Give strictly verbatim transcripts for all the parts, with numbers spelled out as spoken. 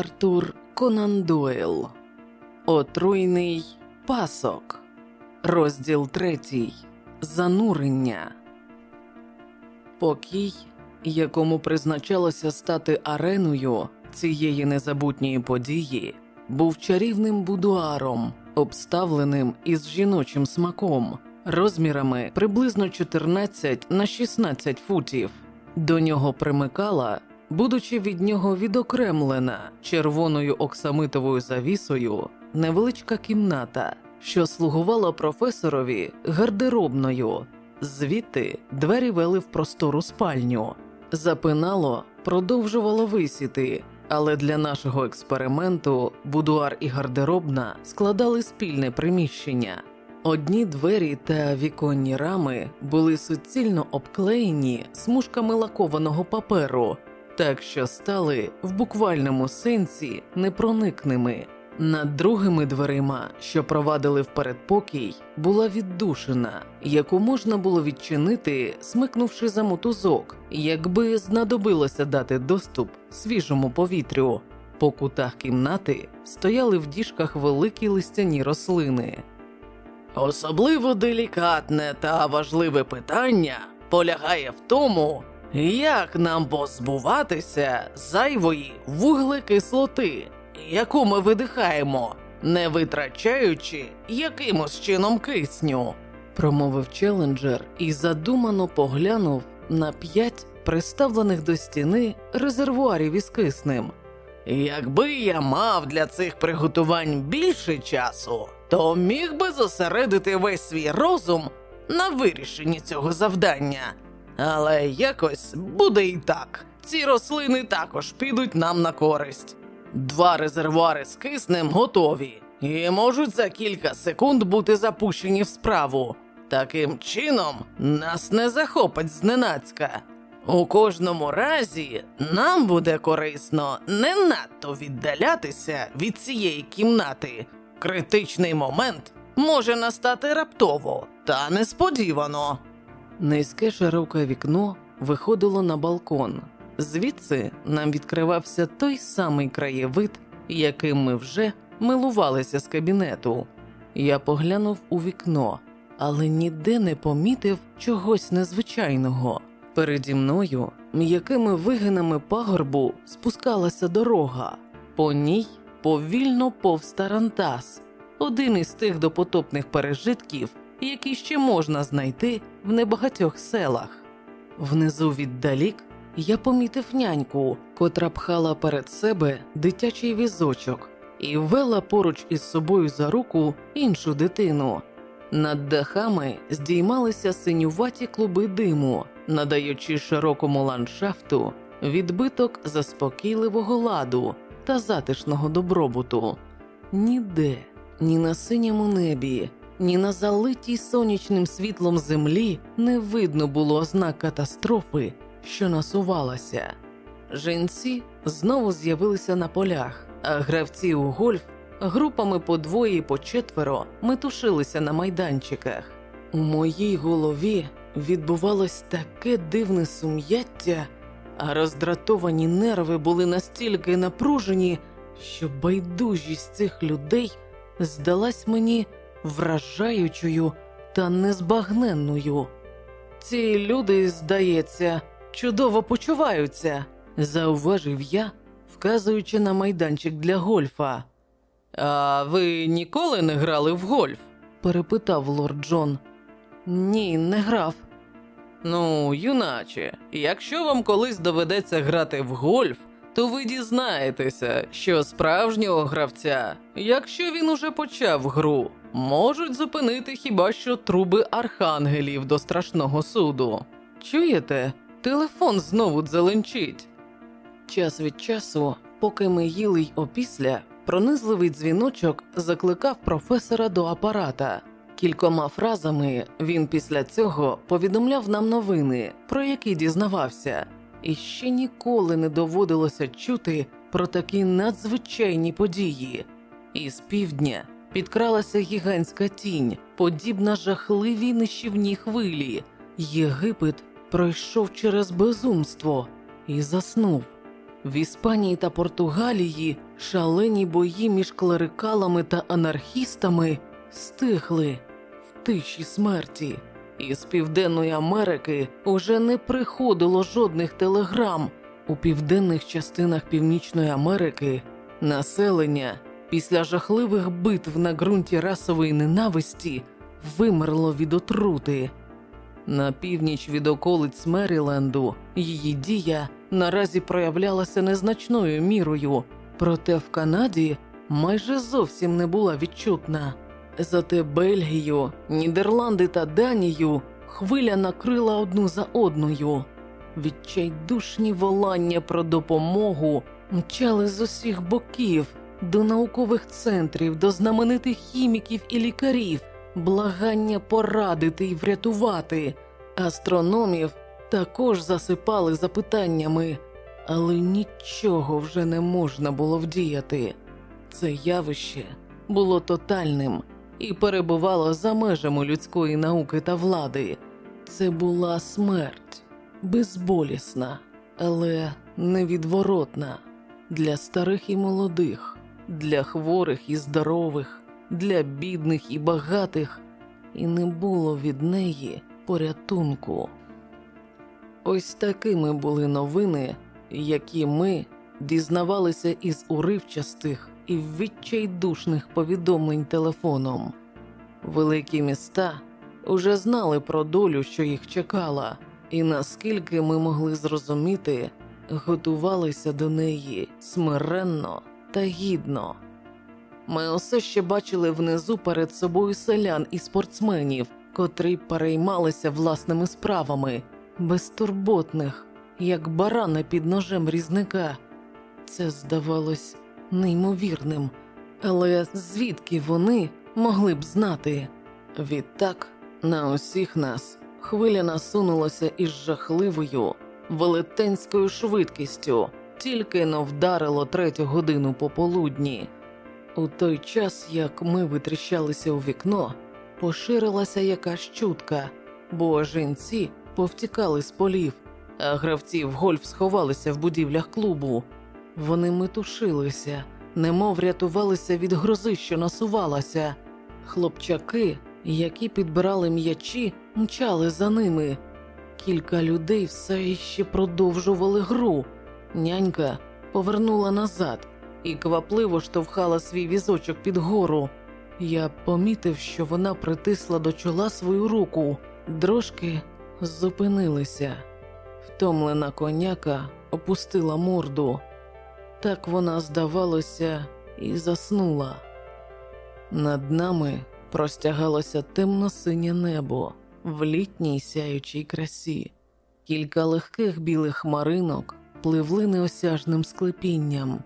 Артур Конан Дойл. Отруйний пасок. Розділ третій. Занурення. Покій, якому призначалося стати ареною цієї незабутньої події, був чарівним будуаром, обставленим із жіночим смаком, розмірами приблизно чотирнадцять на шістнадцять футів. До нього примикала, будучи від нього відокремлена червоною оксамитовою завісою, невеличка кімната, що слугувала професорові гардеробною. Звідти двері вели в простору спальню. Запинало продовжувало висіти, але для нашого експерименту будуар і гардеробна складали спільне приміщення. Одні двері та віконні рами були суцільно обклеєні смужками лакованого паперу, так що стали в буквальному сенсі непроникними. Над другими дверима, що провадили в передпокій, була віддушина, яку можна було відчинити, смикнувши за мотузок, якби знадобилося дати доступ свіжому повітрю. По кутах кімнати стояли в діжках великі листяні рослини. Особливо делікатне та важливе питання полягає в тому, як нам позбуватися зайвої вуглекислоти, яку ми видихаємо, не витрачаючи якимось чином кисню, промовив Челленджер і задумано поглянув на п'ять приставлених до стіни резервуарів із киснем. Якби я мав для цих приготувань більше часу, то міг би зосередити весь свій розум на вирішенні цього завдання. Але якось буде і так. Ці рослини також підуть нам на користь. Два резервуари з киснем готові і можуть за кілька секунд бути запущені в справу. Таким чином нас не захопить зненацька. У кожному разі нам буде корисно не надто віддалятися від цієї кімнати. Критичний момент може настати раптово та несподівано. Низьке широке вікно виходило на балкон. Звідси нам відкривався той самий краєвид, яким ми вже милувалися з кабінету. Я поглянув у вікно, але ніде не помітив чогось незвичайного. Переді мною м'якими вигинами пагорбу спускалася дорога. По ній повільно повз тарантас, один із тих допотопних пережитків, які ще можна знайти в небагатьох селах. Внизу віддалік я помітив няньку, котра пхала перед себе дитячий візочок і вела поруч із собою за руку іншу дитину. Над дахами здіймалися синюваті клуби диму, надаючи широкому ландшафту відбиток заспокійливого ладу та затишного добробуту. Ніде, ні на синьому небі, ні на залитій сонячним світлом землі не видно було ознак катастрофи, що насувалася. Жінці знову з'явилися на полях, а гравці у гольф групами по двоє і по четверо метушилися на майданчиках. У моїй голові відбувалось таке дивне сум'яття, а роздратовані нерви були настільки напружені, що байдужість цих людей здалась мені вражаючою та незбагненною. «Ці люди, здається, чудово почуваються», – зауважив я, вказуючи на майданчик для гольфа. «А ви ніколи не грали в гольф?» – перепитав лорд Джон. «Ні, не грав». «Ну, юначе, якщо вам колись доведеться грати в гольф, то ви дізнаєтеся, що справжнього гравця, якщо він уже почав гру, можуть зупинити хіба що труби архангелів до страшного суду. Чуєте? Телефон знову дзеленчить». Час від часу, поки ми їли й опісля, пронизливий дзвіночок закликав професора до апарата. Кількома фразами він після цього повідомляв нам новини, про які дізнавався. І ще ніколи не доводилося чути про такі надзвичайні події. Із півдня підкралася гігантська тінь, подібна жахливій нищівній хвилі. Єгипет пройшов через безумство і заснув. В Іспанії та Португалії Шалені бої між клерикалами та анархістами стихли в тиші смерті. Із Південної Америки уже не приходило жодних телеграм. У південних частинах Північної Америки населення після жахливих битв на ґрунті расової ненависті вимерло від отрути. На північ від околиць Меріленду її дія наразі проявлялася незначною мірою, проте в Канаді майже зовсім не була відчутна. Зате Бельгію, Нідерланди та Данію хвиля накрила одну за одною. Відчайдушні волання про допомогу мчали з усіх боків, до наукових центрів, до знаменитих хіміків і лікарів, благання порадити і врятувати. Астрономів також засипали запитаннями, але нічого вже не можна було вдіяти. Це явище було тотальним і перебувало за межами людської науки та влади. Це була смерть, безболісна, але невідворотна. Для старих і молодих, для хворих і здорових, для бідних і багатих, і не було від неї порятунку. Ось такими були новини, які ми дізнавалися із уривчастих і відчайдушних повідомлень телефоном. Великі міста уже знали про долю, що їх чекала, і наскільки ми могли зрозуміти, готувалися до неї смиренно та гідно. Ми усе ще бачили внизу перед собою селян і спортсменів, котрі переймалися власними справами, безтурботних, як барани під ножем різника. Це здавалось неймовірним, але звідки вони могли б знати? Відтак на усіх нас хвиля насунулася із жахливою, велетенською швидкістю, тільки но вдарило третю годину пополудні. У той час, як ми витріщалися у вікно, поширилася якась чутка, бо жінці повтікали з полів, а гравці в гольф сховалися в будівлях клубу. Вони метушилися, немов рятувалися від грози, що насувалася. Хлопчаки, які підбирали м'ячі, мчали за ними. Кілька людей все іще продовжували гру. Нянька повернула назад і квапливо штовхала свій візочок під гору. Я помітив, що вона притисла до чола свою руку. Дрожки зупинилися. Втомлена коняка опустила морду. Так вона, здавалося, і заснула. Над нами простягалося темно-синє небо в літній сяючій красі. Кілька легких білих хмаринок пливли неосяжним склепінням.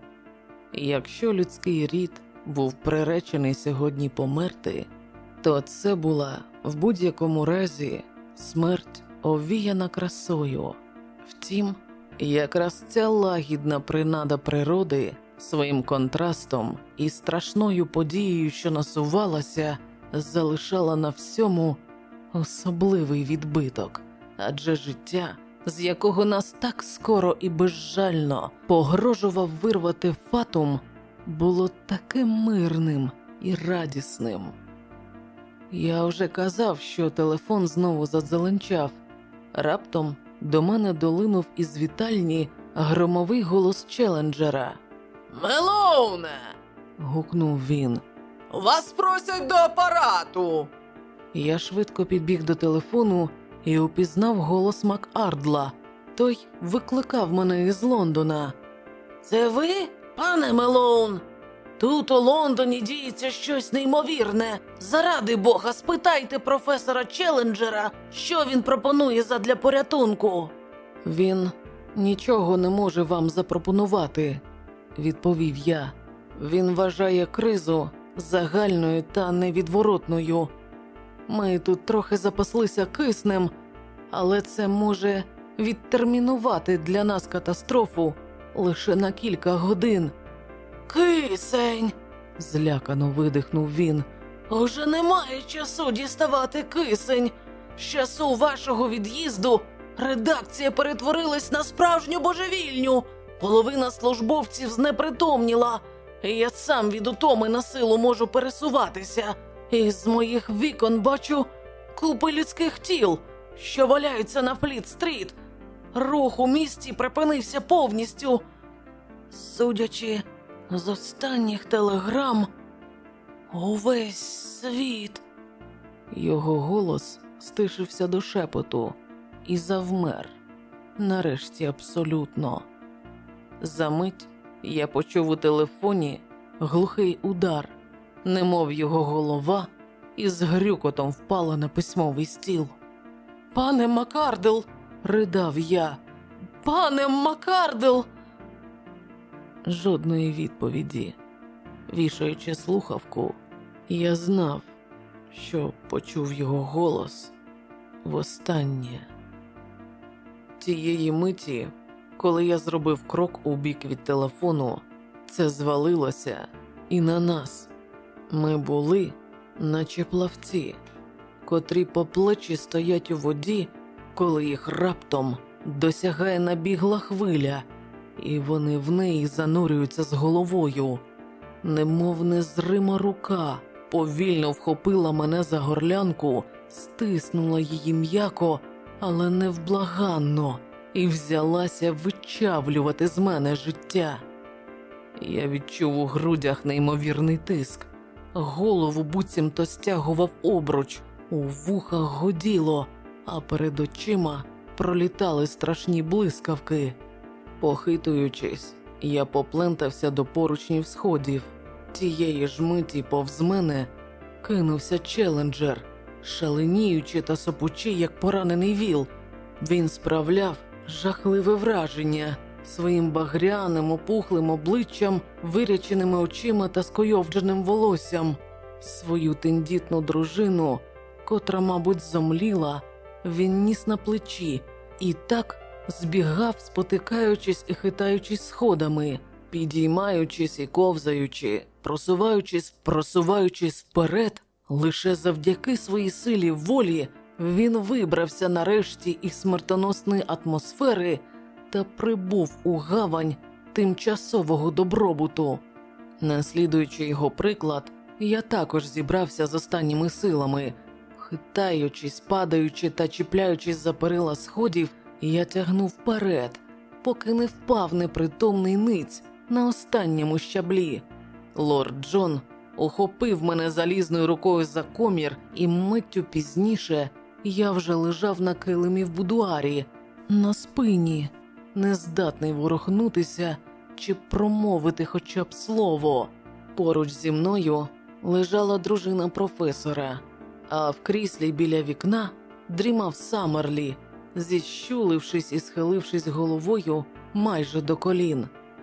Якщо людський рід був приречений сьогодні померти, то це була в будь-якому разі смерть, овіяна красою. Втім, якраз ця лагідна принада природи своїм контрастом і страшною подією, що насувалася, залишала на всьому особливий відбиток. Адже життя, з якого нас так скоро і безжально погрожував вирвати фатум, було таким мирним і радісним. Я вже казав, що телефон знову задзеленчав. Раптом до мене долинув із вітальні громовий голос Челленджера. «Мелоуне!» – гукнув він. «Вас просять до апарату!» Я швидко підбіг до телефону і упізнав голос Макардла. Той викликав мене із Лондона. «Це ви, пане Мелоун? Тут у Лондоні діється щось неймовірне. Заради Бога, спитайте професора Челленджера, що він пропонує задля порятунку». «Він нічого не може вам запропонувати», – відповів я. «Він вважає кризу загальною та невідворотною. Ми тут трохи запаслися киснем, але це може відтермінувати для нас катастрофу лише на кілька годин». «Кисень!» – злякано видихнув він. «Уже немає часу діставати кисень. З часу вашого від'їзду редакція перетворилась на справжню божевільню. Половина службовців знепритомніла. Я сам від утоми на силу можу пересуватися. І з моїх вікон бачу купи людських тіл, що валяються на Фліт-стріт. Рух у місті припинився повністю. Судячи з останніх телеграм, увесь світ. Його голос стишився до шепоту і завмер. Нарешті абсолютно. Замить я почув у телефоні глухий удар, немов його голова із грюкотом впала на письмовий стіл. «Пане Маккардл!» – ридав я. «Пане Маккардл!» Жодної відповіді. Вішаючи слухавку, я знав, що почув його голос востаннє. Тієї миті, коли я зробив крок у бік від телефону, це звалилося і на нас. Ми були, наче плавці, котрі по плечі стоять у воді, коли їх раптом досягає набігла хвиля, і вони в неї занурюються з головою. Немов незрима рука повільно вхопила мене за горлянку, стиснула її м'яко, але невблаганно, і взялася вичавлювати з мене життя. Я відчув у грудях неймовірний тиск. Голову буцімто стягував обруч, у вухах гуділо, а перед очима пролітали страшні блискавки. Похитуючись, я поплентався до поручнів сходів. Тієї ж миті повз мене кинувся челенджер, шаленіючи та сопучи, як поранений віл. Він справляв жахливе враження своїм багряним, опухлим обличчям, виряченими очима та скойовдженим волоссям. Свою тендітну дружину, котра, мабуть, зомліла, він ніс на плечі і так збігав, спотикаючись і хитаючись сходами, підіймаючись і ковзаючи, просуваючись, просуваючись вперед. Лише завдяки своїй силі волі він вибрався нарешті із смертоносної атмосфери та прибув у гавань тимчасового добробуту. Наслідуючи його приклад, я також зібрався з останніми силами. Хитаючись, падаючи та чіпляючись за перила сходів, я тягнув вперед, поки не впав непритомний ниць на останньому щаблі. Лорд Джон ухопив мене залізною рукою за комір, і миттю пізніше я вже лежав на килимі в будуарі, на спині, нездатний ворухнутися чи промовити хоча б слово. Поруч зі мною лежала дружина професора, а в кріслі біля вікна дрімав Саммерлі, зіщулившись і схилившись головою майже до колін.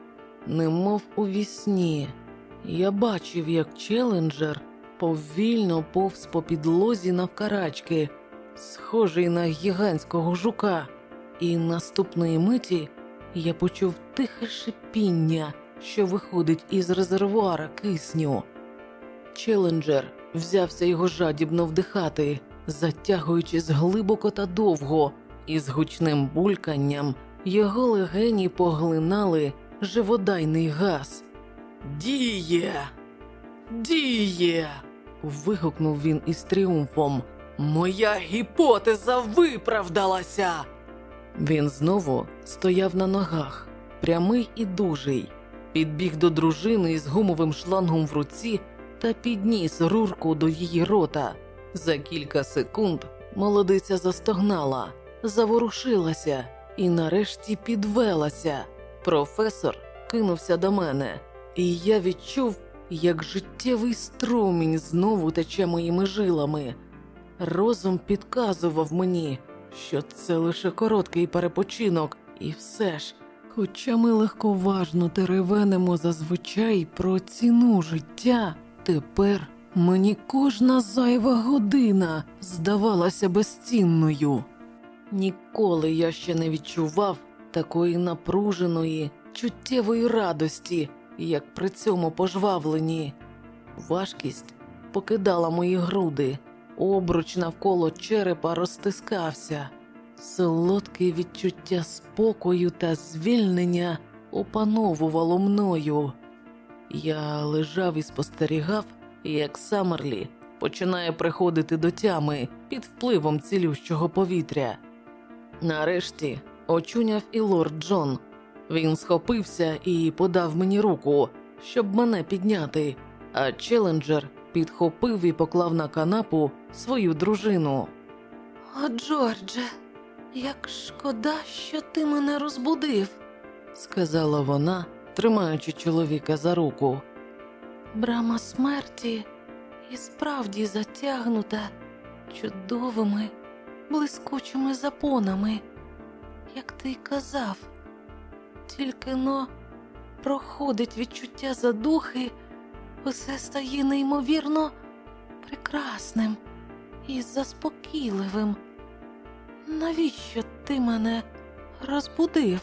Немов у вісні, я бачив, як челенджер повільно повз по підлозі навкарачки, схожий на гігантського жука, і наступної миті я почув тихе шипіння, що виходить із резервуара кисню. Челенджер взявся його жадібно вдихати, затягуючись глибоко та довго, і з гучним бульканням його легені поглинали живодайний газ. «Діє! Діє!» – вигукнув він із тріумфом. «Моя гіпотеза виправдалася!» Він знову стояв на ногах, прямий і дужий, підбіг до дружини із гумовим шлангом в руці та підніс рурку до її рота. За кілька секунд молодиця застогнала, заворушилася і нарешті підвелася. Професор кинувся до мене, і я відчув, як життєвий струмінь знову тече моїми жилами. Розум підказував мені, що це лише короткий перепочинок, і все ж, хоча ми легковажно теревенимо зазвичай про ціну життя, тепер мені кожна зайва година здавалася безцінною. Ніколи я ще не відчував такої напруженої, чуттєвої радості, як при цьому пожвавленні. Важкість покидала мої груди, обруч навколо черепа розтискався. Солодке відчуття спокою та звільнення опановувало мною. Я лежав і спостерігав, як Саммерлі починає приходити до тями під впливом цілющого повітря. Нарешті очуняв і лорд Джон. Він схопився і подав мені руку, щоб мене підняти, а Челленджер підхопив і поклав на канапу свою дружину. «О, Джордже, як шкода, що ти мене розбудив», – сказала вона, тримаючи чоловіка за руку. «Брама смерті і справді затягнута чудовими, блискучими запонами, як ти й казав. Тільки-но проходить відчуття задухи, усе стає неймовірно прекрасним і заспокійливим. Навіщо ти мене розбудив?»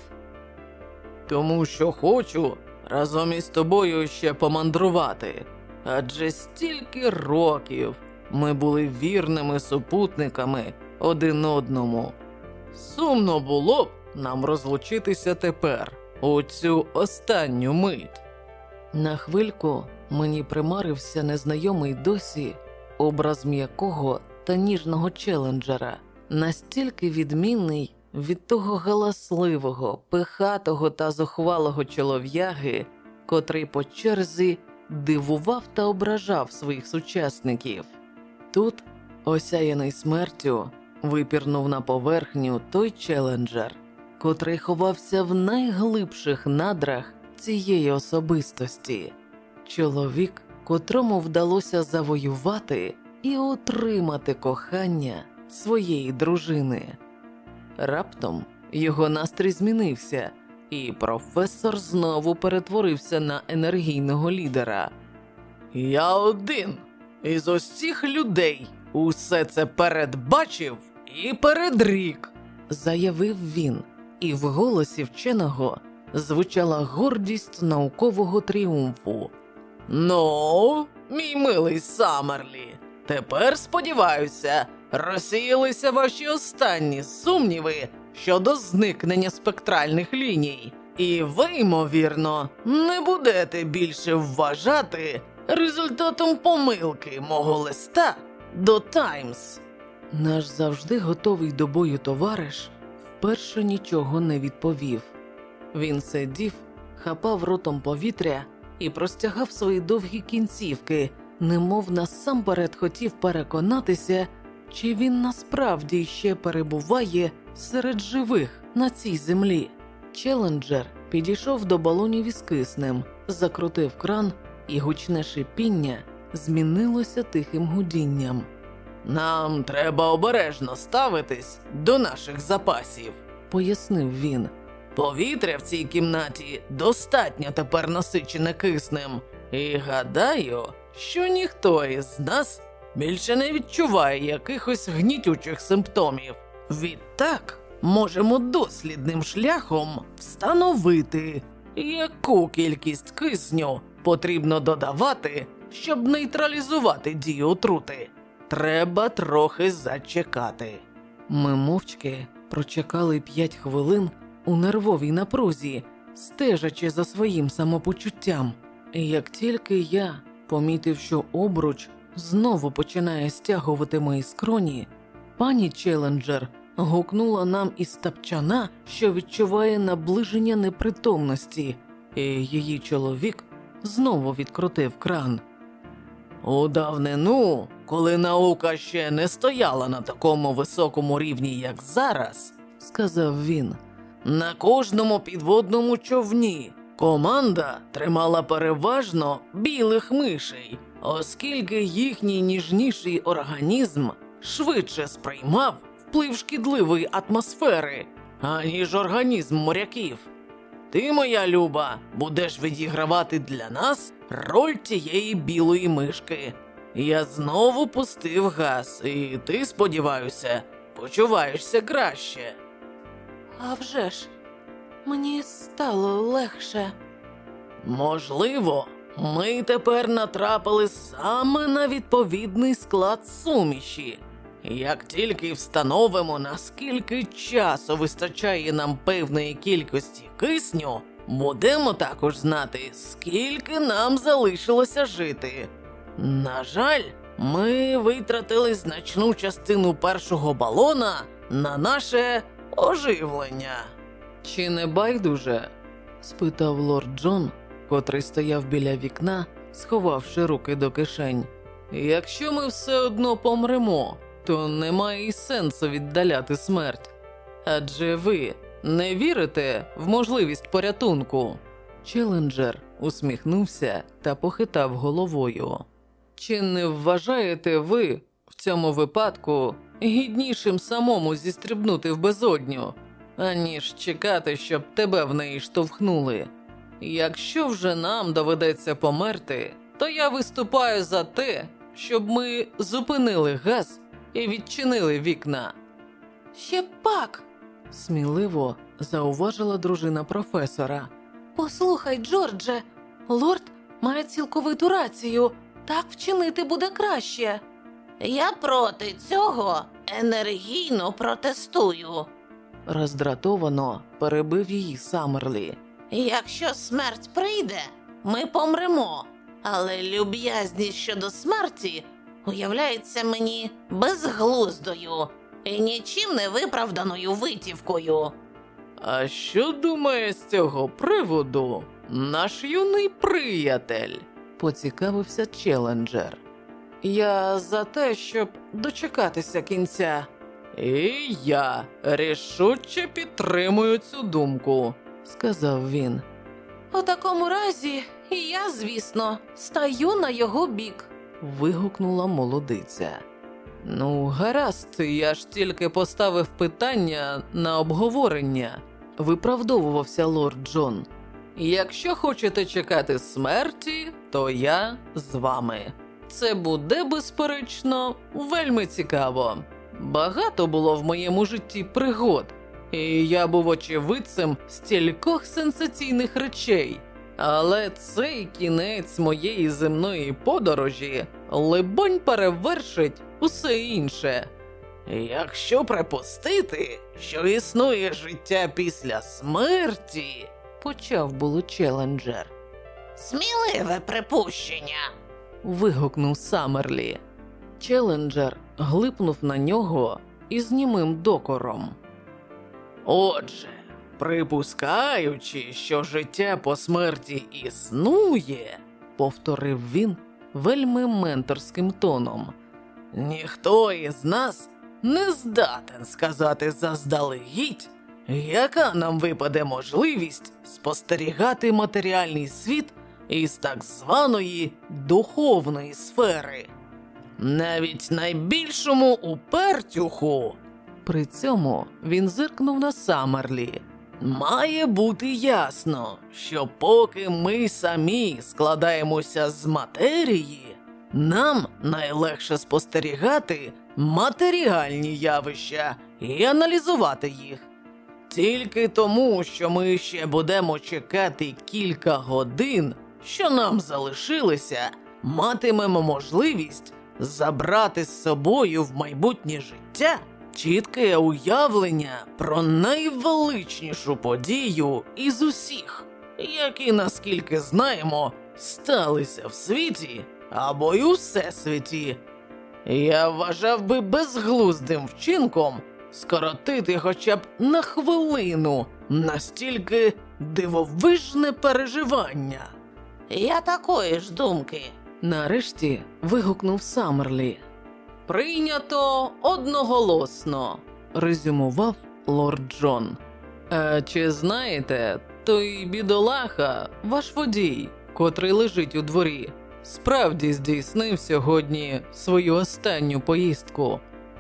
«Тому що хочу разом із тобою ще помандрувати. Адже стільки років ми були вірними супутниками один одному. Сумно було б нам розлучитися тепер, у цю останню мить». На хвильку мені примарився незнайомий досі образ м'якого та ніжного Челленджера, настільки відмінний від того галасливого, пихатого та зухвалого чолов'яги, котрий по черзі дивував та ображав своїх сучасників. Тут, осяяний смертю, випірнув на поверхню той Челленджер, котрий ховався в найглибших надрах цієї особистості. Чоловік, котрому вдалося завоювати і отримати кохання своєї дружини. Раптом його настрій змінився, і професор знову перетворився на енергійного лідера. «Я один із усіх людей усе це передбачив і передрік», – заявив він, і в голосі вченого звучала гордість наукового тріумфу. «Ну, мій милий Саммерлі, тепер, сподіваюся, розсіялися ваші останні сумніви щодо зникнення спектральних ліній, і ви, ймовірно, не будете більше вважати результатом помилки мого листа до Таймс». Наш завжди готовий до бою товариш вперше нічого не відповів. Він сидів, хапав ротом повітря і простягав свої довгі кінцівки, немов насамперед хотів переконатися, чи він насправді ще перебуває серед живих на цій землі. Челленджер підійшов до балонів із киснем, закрутив кран, і гучне шипіння змінилося тихим гудінням. «Нам треба обережно ставитись до наших запасів», – пояснив він. «Повітря в цій кімнаті достатньо тепер насичене киснем, і гадаю, що ніхто із нас більше не відчуває якихось гнітючих симптомів. Відтак можемо дослідним шляхом встановити, яку кількість кисню потрібно додавати, щоб нейтралізувати дію отрути. Треба трохи зачекати». Ми мовчки прочекали п'ять хвилин у нервовій напрузі, стежачи за своїм самопочуттям. І як тільки я помітив, що обруч знову починає стягувати мої скроні, пані Челленджер гукнула нам із тапчана, що відчуває наближення непритомності, і її чоловік знову відкрутив кран. «У давнину, коли наука ще не стояла на такому високому рівні, як зараз, – сказав він, – на кожному підводному човні команда тримала переважно білих мишей, оскільки їхній ніжніший організм швидше сприймав вплив шкідливої атмосфери, аніж організм моряків. Ти, моя люба, будеш відігравати для нас роль тієї білої мишки. Я знову пустив газ, і ти, сподіваюся, почуваєшся краще». «А вже ж, мені стало легше». «Можливо, ми тепер натрапили саме на відповідний склад суміші. Як тільки встановимо, наскільки часу вистачає нам певної кількості кисню, Будемо також знати, скільки нам залишилося жити. На жаль, ми витратили значну частину першого балона на наше оживлення. Чи не байдуже? Спитав лорд Джон, котрий стояв біля вікна, сховавши руки до кишень. Якщо ми все одно помремо, то немає і сенсу віддаляти смерть. Адже ви не вірите в можливість порятунку? Челенджер усміхнувся та похитав головою. Чи не вважаєте ви в цьому випадку гіднішим самому зістрибнути в безодню, аніж чекати, щоб тебе в неї штовхнули? Якщо вже нам доведеться померти, то я виступаю за те, щоб ми зупинили газ і відчинили вікна. Ще пак! Сміливо зауважила дружина професора. Послухай, Джордже, лорд має цілковиту рацію. Так вчинити буде краще. Я проти цього енергійно протестую. Роздратовано перебив її Саммерлі. Якщо смерть прийде, ми помремо. Але люб'язність щодо смерті уявляється мені безглуздою і нічим не виправданою витівкою. А що думає з цього приводу наш юний приятель? Поцікавився Челенджер. Я за те, щоб дочекатися кінця. І я рішуче підтримую цю думку, сказав він. У такому разі я, звісно, стаю на його бік, вигукнула молодиця. Ну, гаразд, я ж тільки поставив питання на обговорення, виправдовувався лорд Джон. Якщо хочете чекати смерті, то я з вами. Це буде, безперечно, вельми цікаво. Багато було в моєму житті пригод, і я був очевидцем стількох сенсаційних речей. Але цей кінець моєї земної подорожі, либонь, перевершить усе інше. Якщо припустити, що існує життя після смерті, почав було Челенджер. Сміливе припущення, вигукнув Саммерлі. Челенджер глипнув на нього із німим докором. Отже, припускаючи, що життя по смерті існує, повторив він вельми менторським тоном, ніхто із нас не здатен сказати заздалегідь, яка нам випаде можливість спостерігати матеріальний світ із так званої духовної сфери. Навіть найбільшому упертюху, при цьому він зиркнув на Саммерлі, має бути ясно, що поки ми самі складаємося з матерії, нам найлегше спостерігати матеріальні явища і аналізувати їх. Тільки тому, що ми ще будемо чекати кілька годин, що нам залишилося, матимемо можливість забрати з собою в майбутнє життя чітке уявлення про найвеличнішу подію із усіх, які, наскільки знаємо, сталися в світі або й у всесвіті. Я вважав би безглуздим вчинком скоротити хоча б на хвилину настільки дивовижне переживання. Я такої ж думки. Нарешті вигукнув Саммерлі. Прийнято одноголосно, резюмував лорд Джон. А чи знаєте, той бідолаха, ваш водій, котрий лежить у дворі, справді здійснив сьогодні свою останню поїздку?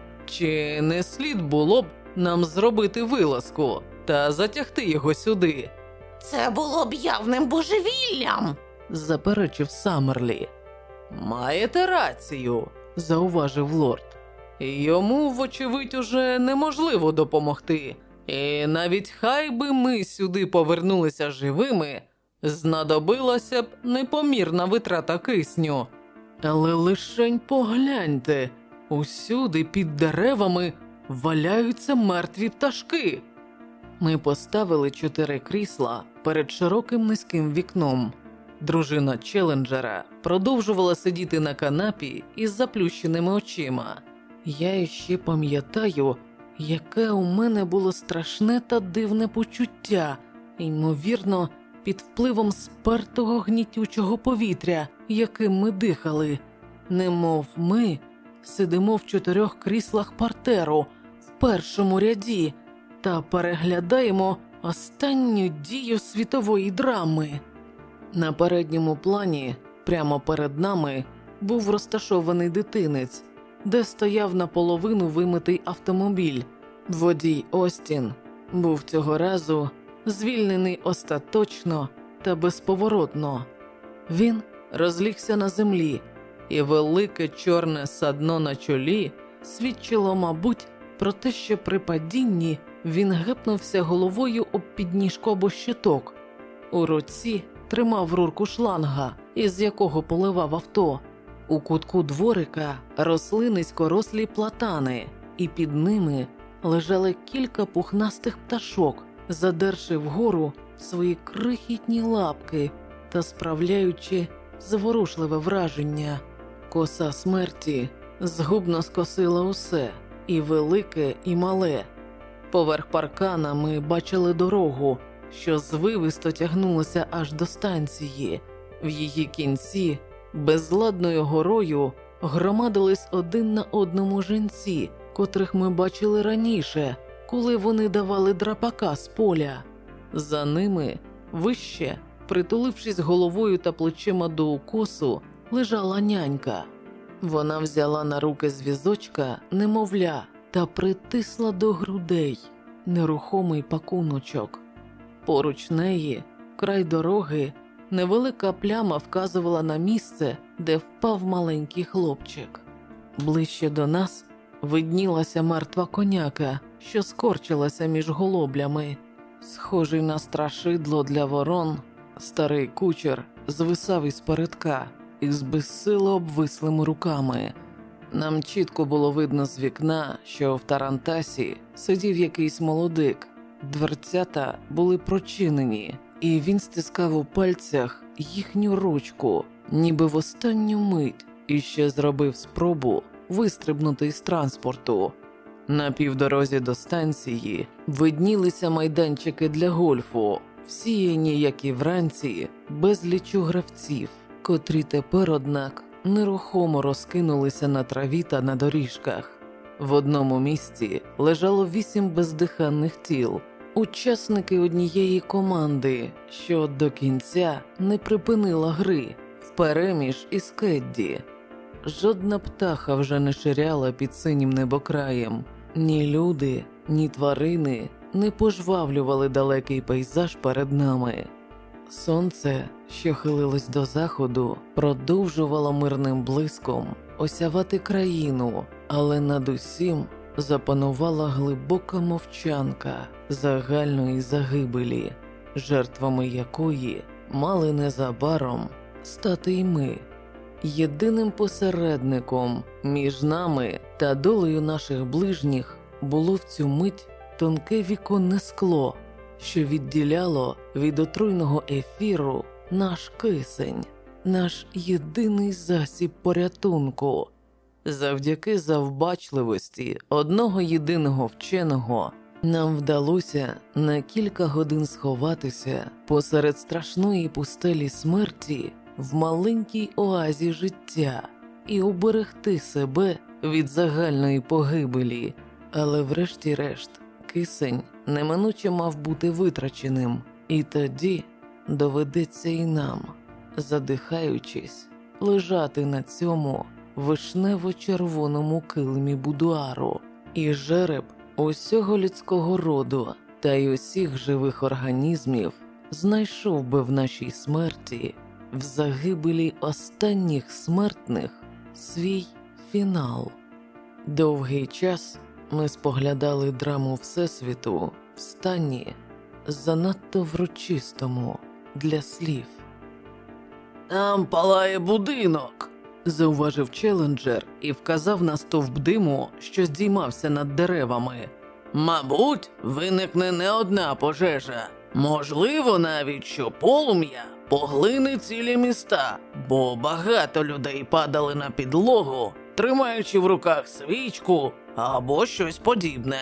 Чи не слід було б нам зробити вилазку та затягти його сюди? Це було б явним божевіллям, заперечив Саммерлі. Маєте рацію, зауважив лорд. Йому, вочевидь, уже неможливо допомогти. І навіть хай би ми сюди повернулися живими, знадобилася б непомірна витрата кисню. Але лишень погляньте, усюди під деревами валяються мертві пташки. Ми поставили чотири крісла перед широким низьким вікном. Дружина Челленджера продовжувала сидіти на канапі із заплющеними очима. Я іще пам'ятаю, яке у мене було страшне та дивне почуття, ймовірно, під впливом спертого гнітючого повітря, яким ми дихали. Немов ми сидимо в чотирьох кріслах партеру в першому ряді та переглядаємо останню дію світової драми. На передньому плані, прямо перед нами, був розташований дитинець, де стояв наполовину вимитий автомобіль. Водій Остін був цього разу звільнений остаточно та безповоротно. Він розлігся на землі, і велике чорне садно на чолі свідчило, мабуть, про те, що при падінні він гепнувся головою об підніжку або щиток. У руці тримав рурку шланга, із якого поливав авто. У кутку дворика росли низькорослі платани, і під ними лежали кілька пухнастих пташок, задерши вгору свої крихітні лапки та справляючи зворушливе враження. Коса смерті згубно скосила усе, і велике, і мале. Поверх паркана ми бачили дорогу, що звивисто тягнулася аж до станції. В її кінці безладною горою громадились один на одному жінці, котрих ми бачили раніше, коли вони давали драпака з поля. За ними, вище, притулившись головою та плечима до укосу, лежала нянька. Вона взяла на руки з візочка немовля та притисла до грудей нерухомий пакуночок. Поруч неї, край дороги, невелика пляма вказувала на місце, де впав маленький хлопчик. Ближче до нас виднілася мертва коняка, що скорчилася між голоблями. Схожий на страшидло для ворон, старий кучер звисав із передка із безсило обвислими руками. Нам чітко було видно з вікна, що в тарантасі сидів якийсь молодик. Дверцята були прочинені, і він стискав у пальцях їхню ручку, ніби в останню мить, і ще зробив спробу вистрибнути із транспорту. На півдорозі до станції виднілися майданчики для гольфу, всіяні, як і вранці, безлічу гравців, котрі тепер, однак, нерухомо розкинулися на траві та на доріжках. В одному місці лежало вісім бездиханних тіл, учасники однієї команди, що до кінця не припинила гри, впереміж із Кедді. Жодна птаха вже не ширяла під синім небокраєм. Ні люди, ні тварини не пожвавлювали далекий пейзаж перед нами. Сонце, що хилилось до заходу, продовжувало мирним блиском осявати країну, але над усім запанувала глибока мовчанка загальної загибелі, жертвами якої мали незабаром стати й ми. Єдиним посередником між нами та долею наших ближніх було в цю мить тонке віконне скло, що відділяло від отруйного ефіру наш кисень, наш єдиний засіб порятунку. Завдяки завбачливості одного єдиного вченого нам вдалося на кілька годин сховатися посеред страшної пустелі смерті в маленькій оазі життя і уберегти себе від загальної погибелі. Але врешті-решт кисень неминуче мав бути витраченим, і тоді доведеться і нам, задихаючись, лежати на цьому вишнево-червоному килимі будуару, і жереб усього людського роду та й усіх живих організмів знайшов би в нашій смерті, в загибелі останніх смертних, свій фінал. Довгий час ми споглядали драму Всесвіту в стані занадто врочистому для слів. «Там палає будинок», – зауважив Челленджер і вказав на стовп диму, що здіймався над деревами. Мабуть, виникне не одна пожежа. Можливо, навіть, що полум'я поглине цілі міста, бо багато людей падали на підлогу, тримаючи в руках свічку або щось подібне.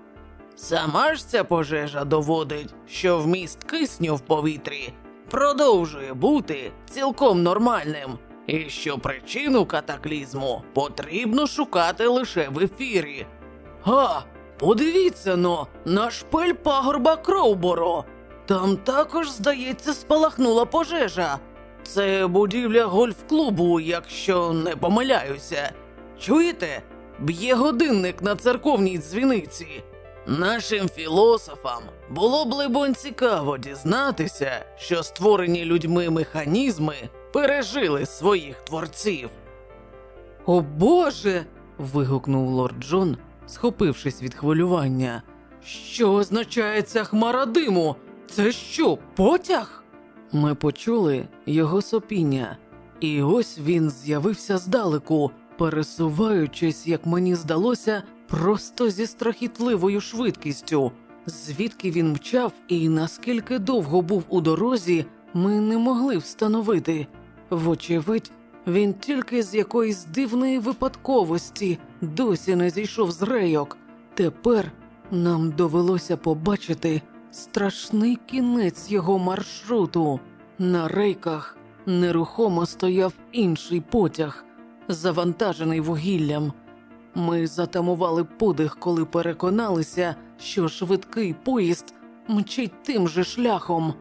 Сама ж ця пожежа доводить, що вміст кисню в повітрі продовжує бути цілком нормальним, і що причину катаклізму потрібно шукати лише в ефірі. А, подивіться-но, на шпиль пагорба Кроуборо. Там також, здається, спалахнула пожежа. Це будівля гольф-клубу, якщо не помиляюся. Чуєте? Б'є годинник на церковній дзвіниці. Нашим філософам було б, либонь, цікаво дізнатися, що створені людьми механізми пережили своїх творців. «О Боже!» – вигукнув лорд Джон, схопившись від хвилювання. «Що означає ця хмара диму? Це що, потяг?» Ми почули його сопіння, і ось він з'явився здалеку, пересуваючись, як мені здалося, просто зі страхітливою швидкістю. Звідки він мчав і наскільки довго був у дорозі, ми не могли встановити. Вочевидь, він тільки з якоїсь дивної випадковості досі не зійшов з рейок. Тепер нам довелося побачити страшний кінець його маршруту. На рейках нерухомо стояв інший потяг, завантажений вугіллям. Ми затамували подих, коли переконалися, що швидкий поїзд мчить тим же шляхом.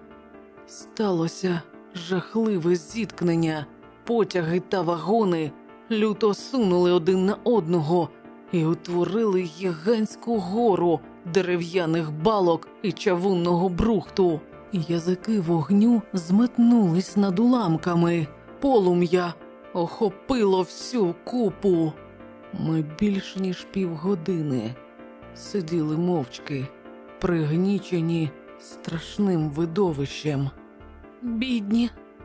Сталося жахливе зіткнення. Потяги та вагони люто сунули один на одного і утворили гігантську гору дерев'яних балок і чавунного брухту. Язики вогню зметнулись над уламками. Полум'я охопило всю купу. Ми більш ніж півгодини сиділи мовчки, пригнічені страшним видовищем. «Бідні,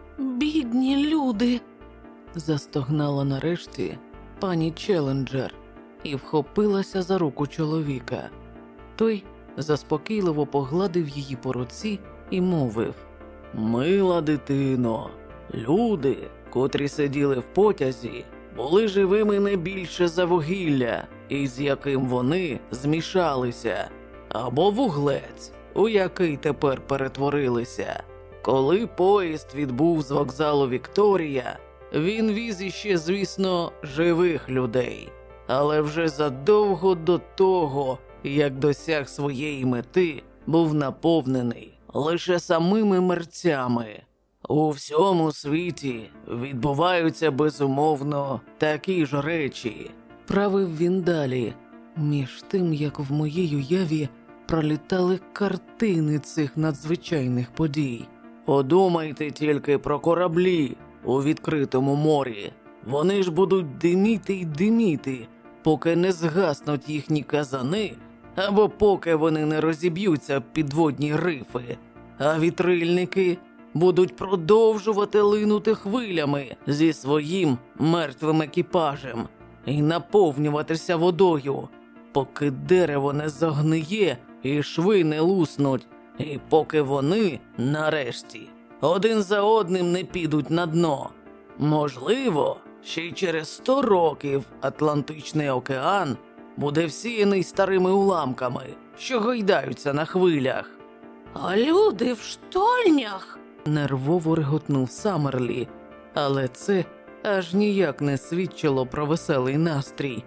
бідні люди!» – застогнала нарешті пані Челленджер і вхопилася за руку чоловіка. Той заспокійливо погладив її по руці і мовив: «Мила дитино, люди, котрі сиділи в потязі, були живими не більше за вугілля, із яким вони змішалися, або вуглець, у який тепер перетворилися. Коли поїзд відбув з вокзалу Вікторія, він віз іще, звісно, живих людей, але вже задовго до того, як досяг своєї мети, був наповнений лише самими мерцями. У всьому світі відбуваються, безумовно, такі ж речі», – правив він далі, між тим, як в моїй уяві пролітали картини цих надзвичайних подій. «Подумайте тільки про кораблі у відкритому морі. Вони ж будуть диміти й диміти, поки не згаснуть їхні казани, або поки вони не розіб'ються підводні рифи. А вітрильники будуть продовжувати линути хвилями зі своїм мертвим екіпажем і наповнюватися водою, поки дерево не загниє і шви не луснуть, і поки вони, нарешті, один за одним не підуть на дно. Можливо, ще й через сто років Атлантичний океан буде всіяний старими уламками, що гойдаються на хвилях». «А люди в штольнях?» – нервово реготнув Саммерлі, але це аж ніяк не свідчило про веселий настрій.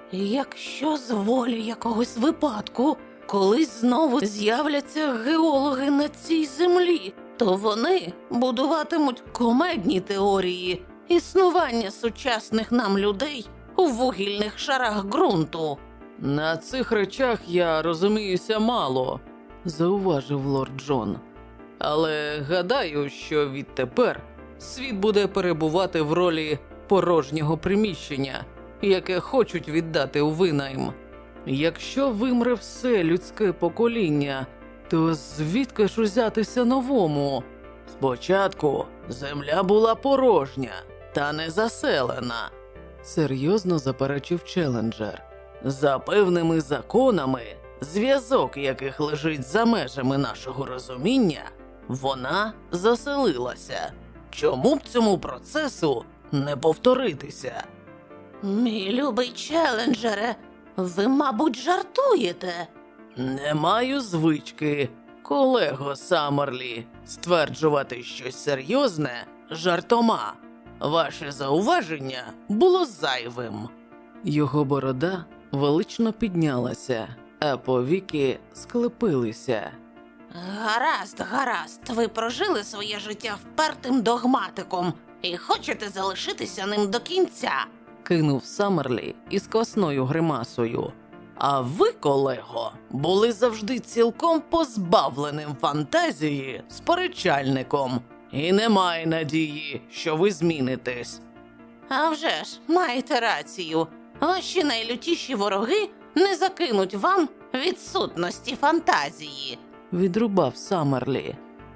«Якщо з волі якогось випадку колись знову з'являться геологи на цій землі, то вони будуватимуть комедні теорії існування сучасних нам людей у вугільних шарах ґрунту». «На цих речах я розуміюся мало», – зауважив лорд Джон. «Але гадаю, що відтепер світ буде перебувати в ролі порожнього приміщення, яке хочуть віддати у винайм. Якщо вимре все людське покоління, то звідки ж узятися новому? Спочатку земля була порожня та не заселена», – серйозно заперечив Челленджер. «За певними законами зв'язок яких лежить за межами нашого розуміння, вона заселилася. Чому б цьому процесу не повторитися? Мій любий челенджере, ви, мабуть, жартуєте. Не маю звички, колего Саммерлі, стверджувати щось серйозне жартома. Ваше зауваження було зайвим. Його борода велично піднялася, а повіки склепилися. Гаразд, гаразд, ви прожили своє життя впертим догматиком і хочете залишитися ним до кінця. Кинув Саммерлі із квасною гримасою. А ви, колего, були завжди цілком позбавленим фантазії сперечальником. І немає надії, що ви змінитесь. А вже ж, маєте рацію. Ваші найлютіші вороги не закинуть вам відсутності фантазії. Відрубав Саммерлі.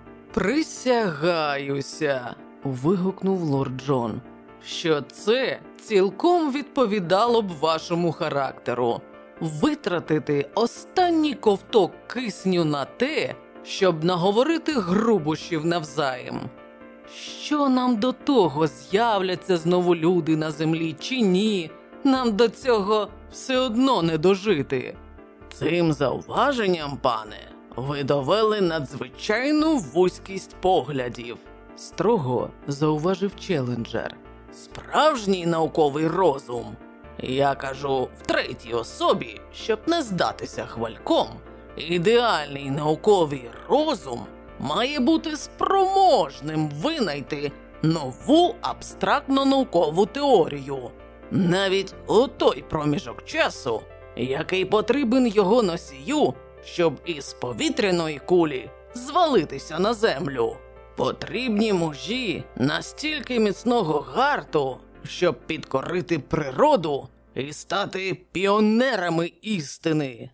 Присягаюся, вигукнув лорд Джон, що це цілком відповідало б вашому характеру. Витратити останній ковток кисню на те, щоб наговорити грубощів навзаєм. Що нам до того, з'являться знову люди на землі чи ні, нам до цього все одно не дожити. Цим зауваженням, пане, ви довели надзвичайну вузькість поглядів, строго зауважив челенджер. Справжній науковий розум, я кажу в третій особі, щоб не здатися хвальком, ідеальний науковий розум має бути спроможним винайти нову абстрактно-наукову теорію, навіть у той проміжок часу, який потрібен його носію, щоб із повітряної кулі звалитися на землю. Потрібні мужі настільки міцного гарту, щоб підкорити природу і стати піонерами істини.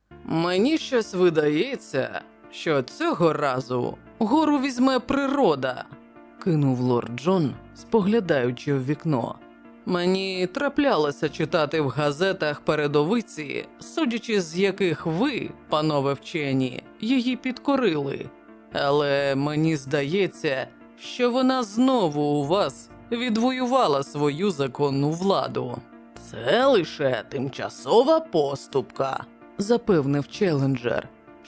Мені щось видається, що цього разу гору візьме природа, кинув лорд Джон, споглядаючи в вікно. Мені траплялося читати в газетах передовиці, судячи з яких ви, панове вчені, її підкорили. Але мені здається, що вона знову у вас відвоювала свою законну владу. Це лише тимчасова поступка, запевнив челенджер.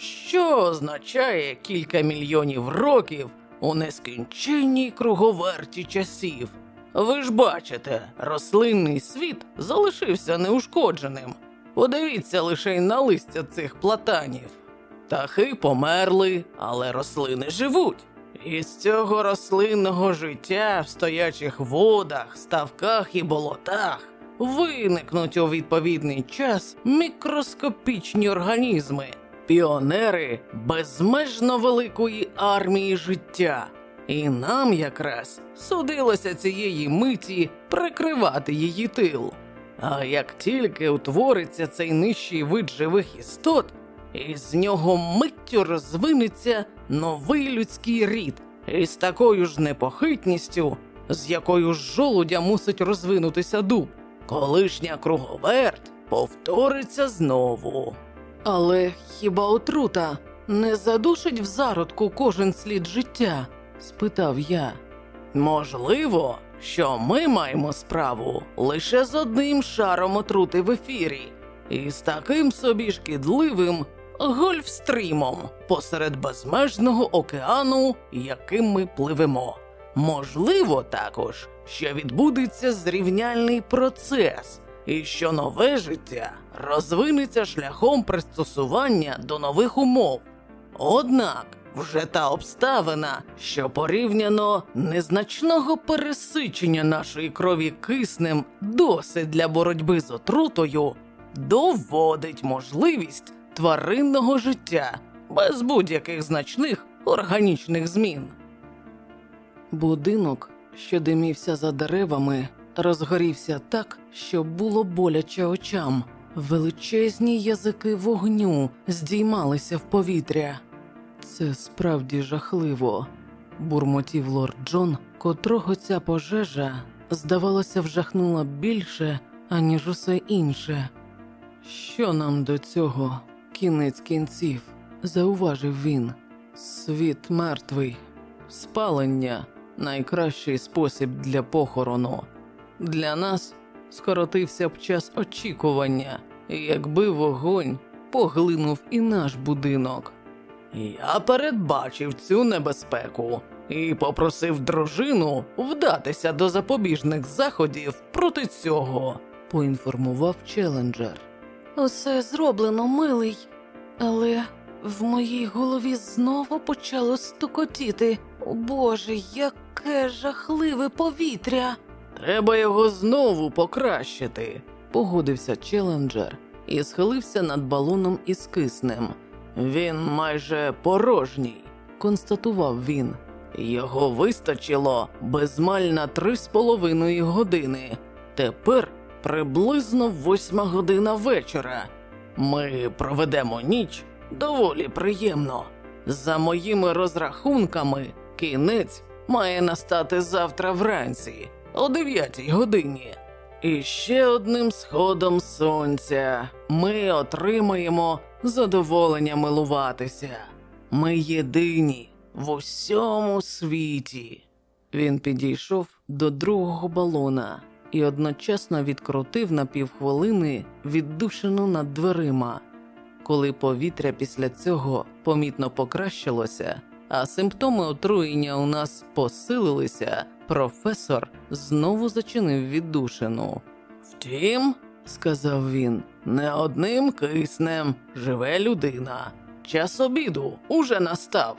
Що означає кілька мільйонів років у нескінченній круговерті часів? Ви ж бачите, рослинний світ залишився неушкодженим. Подивіться лише й на листя цих платанів. Птахи померли, але рослини живуть. І з цього рослинного життя в стоячих водах, ставках і болотах виникнуть у відповідний час мікроскопічні організми, піонери безмежно великої армії життя. І нам якраз судилося цієї миті прикривати її тил. А як тільки утвориться цей нижчий вид живих істот, із нього миттю розвинеться новий людський рід із такою ж непохитністю, з якою ж жолудя мусить розвинутися дуб. Колишня круговерть повториться знову. Але хіба отрута не задушить в зародку кожен слід життя? Спитав я. Можливо, що ми маємо справу лише з одним шаром отрути в ефірі і з таким собі шкідливим гольфстрімом посеред безмежного океану, яким ми пливемо. Можливо також, що відбудеться зрівняльний процес, і що нове життя розвинеться шляхом пристосування до нових умов. Однак, вже та обставина, що порівняно незначного пересичення нашої крові киснем досить для боротьби з отрутою, доводить можливість тваринного життя без будь-яких значних органічних змін. Будинок, що димівся за деревами, розгорівся так, що було боляче очам. Величезні язики вогню здіймалися в повітря. Це справді жахливо, бурмотів лорд Джон, котрого ця пожежа, здавалося, вжахнула більше, аніж усе інше. Що нам до цього Кінець кінців, зауважив він. Світ мертвий. Спалення – найкращий спосіб для похорону. Для нас скоротився б час очікування, якби вогонь поглинув і наш будинок. Я передбачив цю небезпеку і попросив дружину вдатися до запобіжних заходів проти цього, поінформував Челенджер. Усе зроблено, милий, але в моїй голові знову почало стукотіти. О, Боже, яке жахливе повітря! Треба його знову покращити, погодився Челенджер і схилився над балоном із киснем. Він майже порожній, констатував він. Його вистачило безмаль на три з половиною години. Тепер приблизно восьма година вечора. Ми проведемо ніч доволі приємно. За моїми розрахунками, кінець має настати завтра вранці, о дев'ятій годині. І ще одним сходом сонця ми отримаємо задоволення милуватися. Ми єдині в усьому світі. Він підійшов до другого балона і одночасно відкрутив на півхвилини віддушину над дверима. Коли повітря після цього помітно покращилося, а симптоми отруєння у нас посилилися, професор знову зачинив віддушину. «Втім, – сказав він, – не одним киснем живе людина. Час обіду уже настав.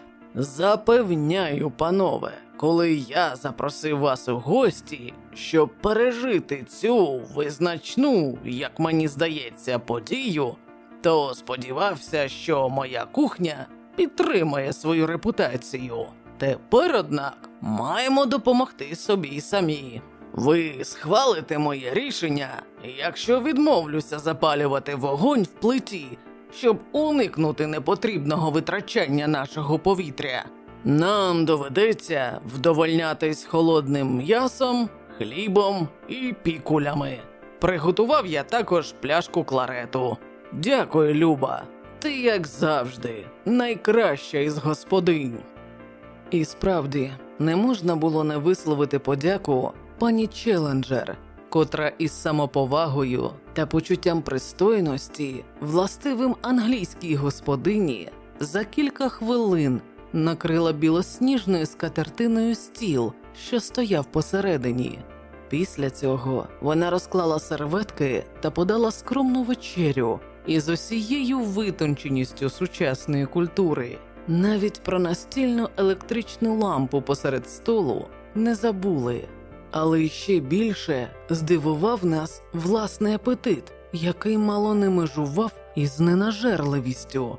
Запевняю, панове, коли я запросив вас у гості, щоб пережити цю визначну, як мені здається, подію, то сподівався, що моя кухня підтримає свою репутацію. Тепер, однак, маємо допомогти собі самі. Ви схвалите моє рішення, якщо відмовлюся запалювати вогонь в плиті, щоб уникнути непотрібного витрачання нашого повітря. Нам доведеться вдовольнятись холодним м'ясом, хлібом і пікулями. Приготував я також пляшку кларету. Дякую, Люба. Ти, як завжди, найкраща із господинь». І справді, не можна було не висловити подяку пані Челенджер, котра із самоповагою та почуттям пристойності, властивим англійській господині, за кілька хвилин накрила білосніжною скатертиною стіл, що стояв посередині. Після цього вона розклала серветки та подала скромну вечерю із усією витонченістю сучасної культури. Навіть про настільну електричну лампу посеред столу не забули. Але ще більше здивував нас власний апетит, який мало не межував із ненажерливістю.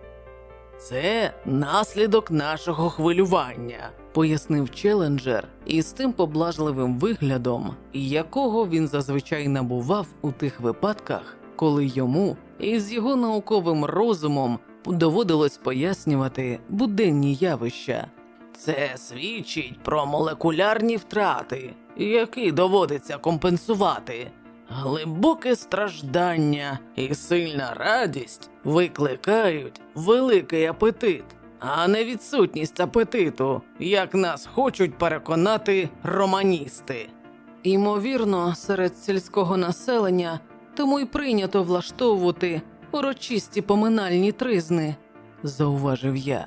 «Це наслідок нашого хвилювання», – пояснив Челенджер із тим поблажливим виглядом, якого він зазвичай набував у тих випадках, коли йому із його науковим розумом доводилось пояснювати буденні явища. «Це свідчить про молекулярні втрати, які доводиться компенсувати. Глибоке страждання і сильна радість викликають великий апетит, а не відсутність апетиту, як нас хочуть переконати романісти». Імовірно, серед сільського населення тому й прийнято влаштовувати урочисті поминальні тризни, зауважив я.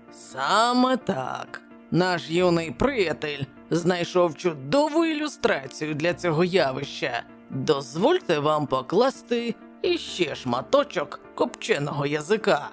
Саме так. Наш юний приятель знайшов чудову ілюстрацію для цього явища. Дозвольте вам покласти іще шматочок копченого язика.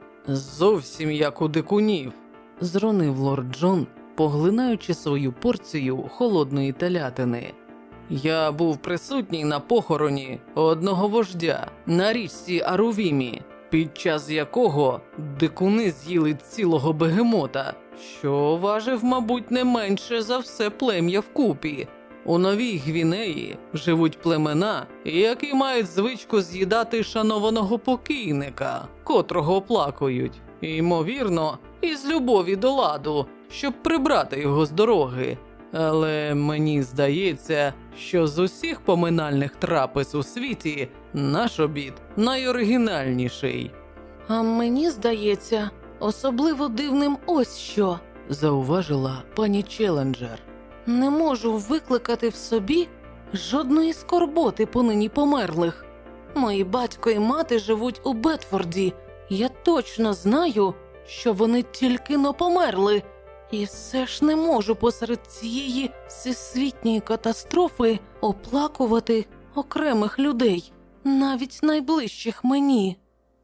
Зовсім як у дикунів, зронив лорд Джон, поглинаючи свою порцію холодної телятини. Я був присутній на похороні одного вождя на річці Арувімі, під час якого дикуни з'їли цілого бегемота, що важив, мабуть, не менше за все плем'я вкупі. У Новій Гвінеї живуть племена, які мають звичку з'їдати шанованого покійника, котрого оплакують, ймовірно, із любові до ладу, щоб прибрати його з дороги. Але мені здається, що з усіх поминальних трапез у світі наш обід найоригінальніший. А мені здається, особливо дивним ось що, зауважила пані Челленджер. Не можу викликати в собі жодної скорботи по нині померлих. Мої батько і мати живуть у Бетфорді. Я точно знаю, що вони тільки но померли. І все ж не можу посеред цієї всесвітньої катастрофи оплакувати окремих людей, навіть найближчих мені.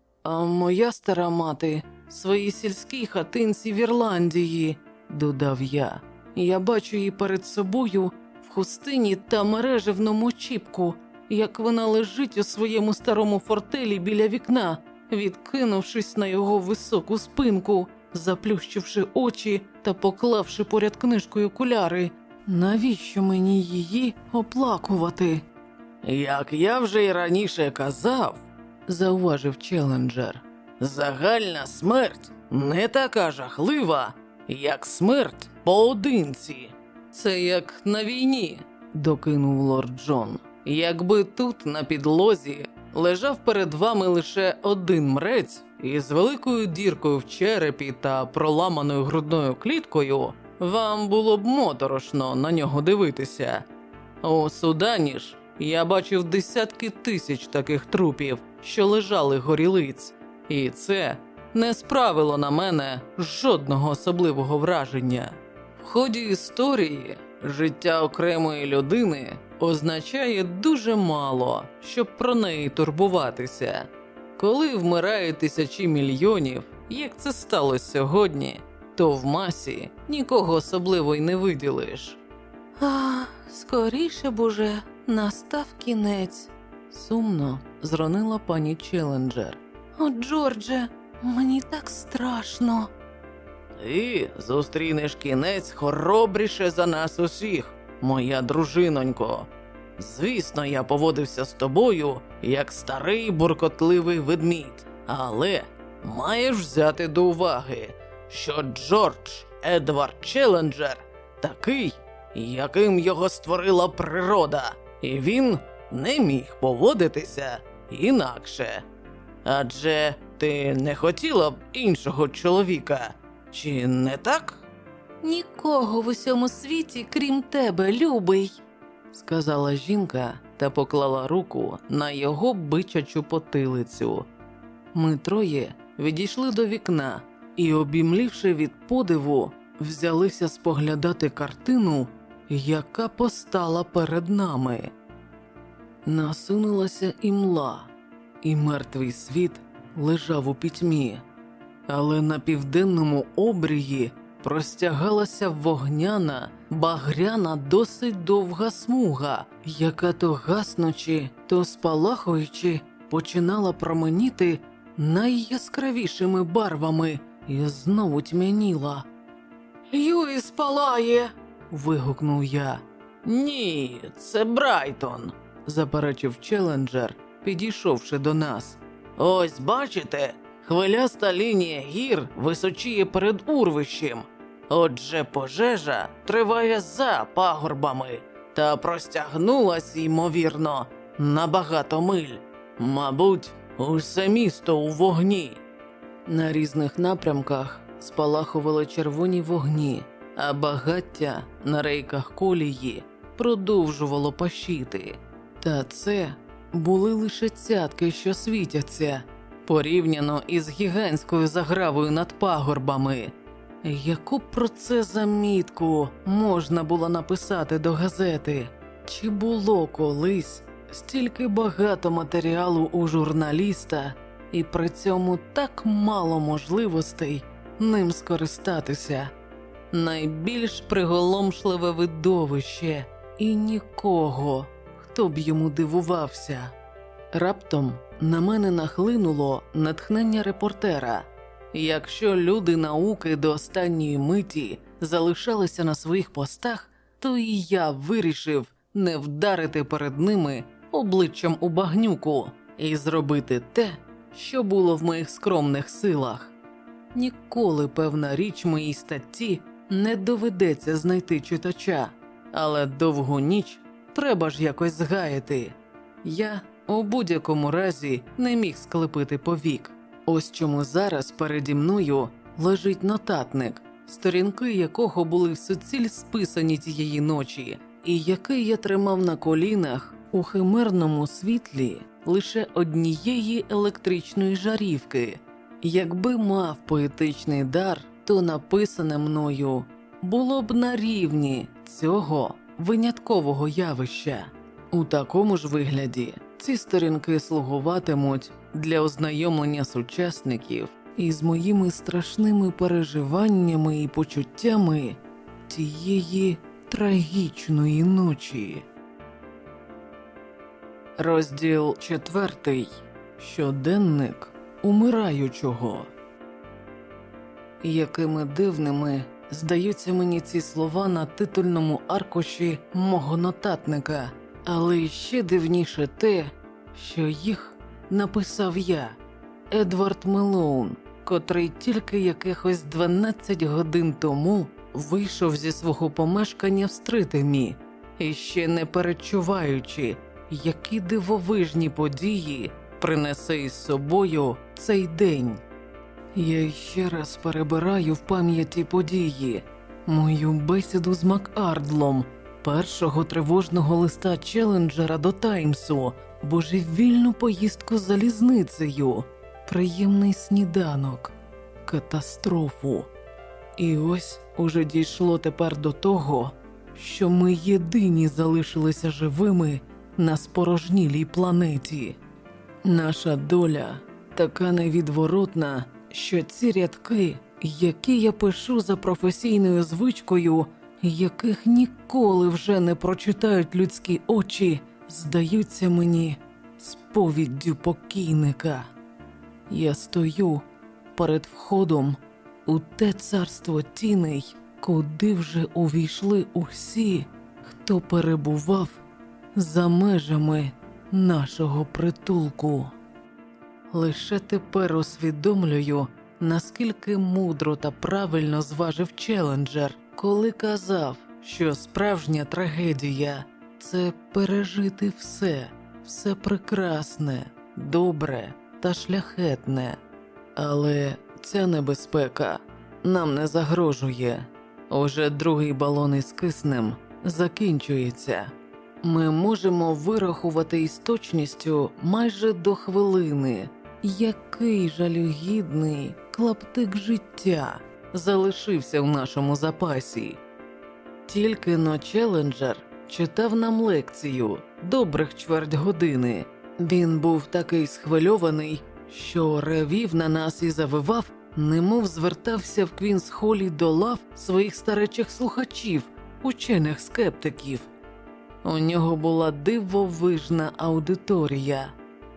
А моя стара мати в своїй сільській хатинці в Ірландії, додав я. Я бачу її перед собою в хустині та мережевному чіпку, як вона лежить у своєму старому фортелі біля вікна, відкинувшись на його високу спинку, заплющивши очі та поклавши поряд книжкою окуляри. Навіщо мені її оплакувати? Як я вже й раніше казав, зауважив Челленджер, загальна смерть не така жахлива, як смерть поодинці. Це як на війні, докинув лорд Джон. Якби тут на підлозі лежав перед вами лише один мрець із великою діркою в черепі та проламаною грудною кліткою, вам було б моторошно на нього дивитися. У Судані ж я бачив десятки тисяч таких трупів, що лежали горілиць, і це не справило на мене жодного особливого враження. В ході історії життя окремої людини означає дуже мало, щоб про неї турбуватися. Коли вмирає тисячі мільйонів, як це сталося сьогодні, то в масі нікого особливо й не виділиш. А, скоріше б уже настав кінець, сумно зронила пані Челленджер. О, Джордже, мені так страшно. Ти зустрінеш кінець хоробріше за нас усіх, моя дружинонько. Звісно, я поводився з тобою, як старий буркотливий ведмідь, але маєш взяти до уваги, що Джордж Едвард Челленджер такий, яким його створила природа, і він не міг поводитися інакше. Адже ти не хотіла б іншого чоловіка, чи не так? Нікого в усьому світі, крім тебе, любий, сказала жінка та поклала руку на його бичачу потилицю. Ми троє відійшли до вікна і, обімлівши від подиву, взялися споглядати картину, яка постала перед нами. Насунулася імла, і мертвий світ лежав у пітьмі, але на південному обрії простягалася вогняна, багряна, досить довга смуга, яка то гаснучи, то спалахуючи, починала променіти найяскравішими барвами і знову тьмяніла. «Льюіс палає!» – вигукнув я. «Ні, це Брайтон!» – заперечив Челленджер, підійшовши до нас. «Ось бачите, хвиляста лінія гір височіє перед урвищем. Отже, пожежа триває за пагорбами та простягнулась, ймовірно, на багато миль. Мабуть, усе місто у вогні». На різних напрямках спалахували червоні вогні, а багаття на рейках колії продовжувало пашіти. Та це були лише цятки, що світяться, порівняно із гігантською загравою над пагорбами. Яку б про це замітку можна було написати до газети? Чи було колись стільки багато матеріалу у журналіста, і при цьому так мало можливостей ним скористатися? Найбільш приголомшливе видовище, і нікого, хто б йому дивувався. Раптом на мене нахлинуло натхнення репортера. Якщо люди науки до останньої миті залишалися на своїх постах, то і я вирішив не вдарити перед ними обличчям у багнюку і зробити те, що було в моїх скромних силах. Ніколи, певна річ, моїй статті не доведеться знайти читача, але довгу ніч треба ж якось згаяти. Я у будь-якому разі не міг склепити повік. Ось чому зараз переді мною лежить нотатник, сторінки якого були всуціль списані тієї ночі, і який я тримав на колінах у химерному світлі лише однієї електричної жарівки. Якби мав поетичний дар, то написане мною було б на рівні цього виняткового явища. У такому ж вигляді ці сторінки слугуватимуть для ознайомлення сучасників із моїми страшними переживаннями і почуттями тієї трагічної ночі. Розділ четвертий. Щоденник умираючого. Якими дивними здаються мені ці слова на титульному аркуші мого нотатника, але ще дивніше те, що їх написав я, Едвард Мелоун, котрий тільки якихось дванадцять годин тому вийшов зі свого помешкання в Стритемі, і ще не перечуваючи, які дивовижні події принесе із собою цей день. Я ще раз перебираю в пам'яті події, мою бесіду з Макардлом, першого тривожного листа Челленджера до Таймсу, божевільну поїздку залізницею, приємний сніданок, катастрофу. І ось уже дійшло тепер до того, що ми єдині залишилися живими на спорожнілій планеті. Наша доля така невідворотна, що ці рядки, які я пишу за професійною звичкою, яких ніколи вже не прочитають людські очі, здаються мені сповіддю покійника. Я стою перед входом у те царство тіней, куди вже увійшли усі, хто перебував за межами нашого притулку. Лише тепер усвідомлюю, наскільки мудро та правильно зважив Челленджер, коли казав, що справжня трагедія – це пережити все, все прекрасне, добре та шляхетне. Але ця небезпека нам не загрожує. Уже другий балон із киснем закінчується. Ми можемо вирахувати із точністю майже до хвилини, який жалюгідний клаптик життя залишився в нашому запасі. Тільки-но Челленджер читав нам лекцію добрих чверть години. Він був такий схвильований, що ревів на нас і завивав, немов звертався в Квінс-холі до лав своїх старечих слухачів, учених скептиків. У нього була дивовижна аудиторія,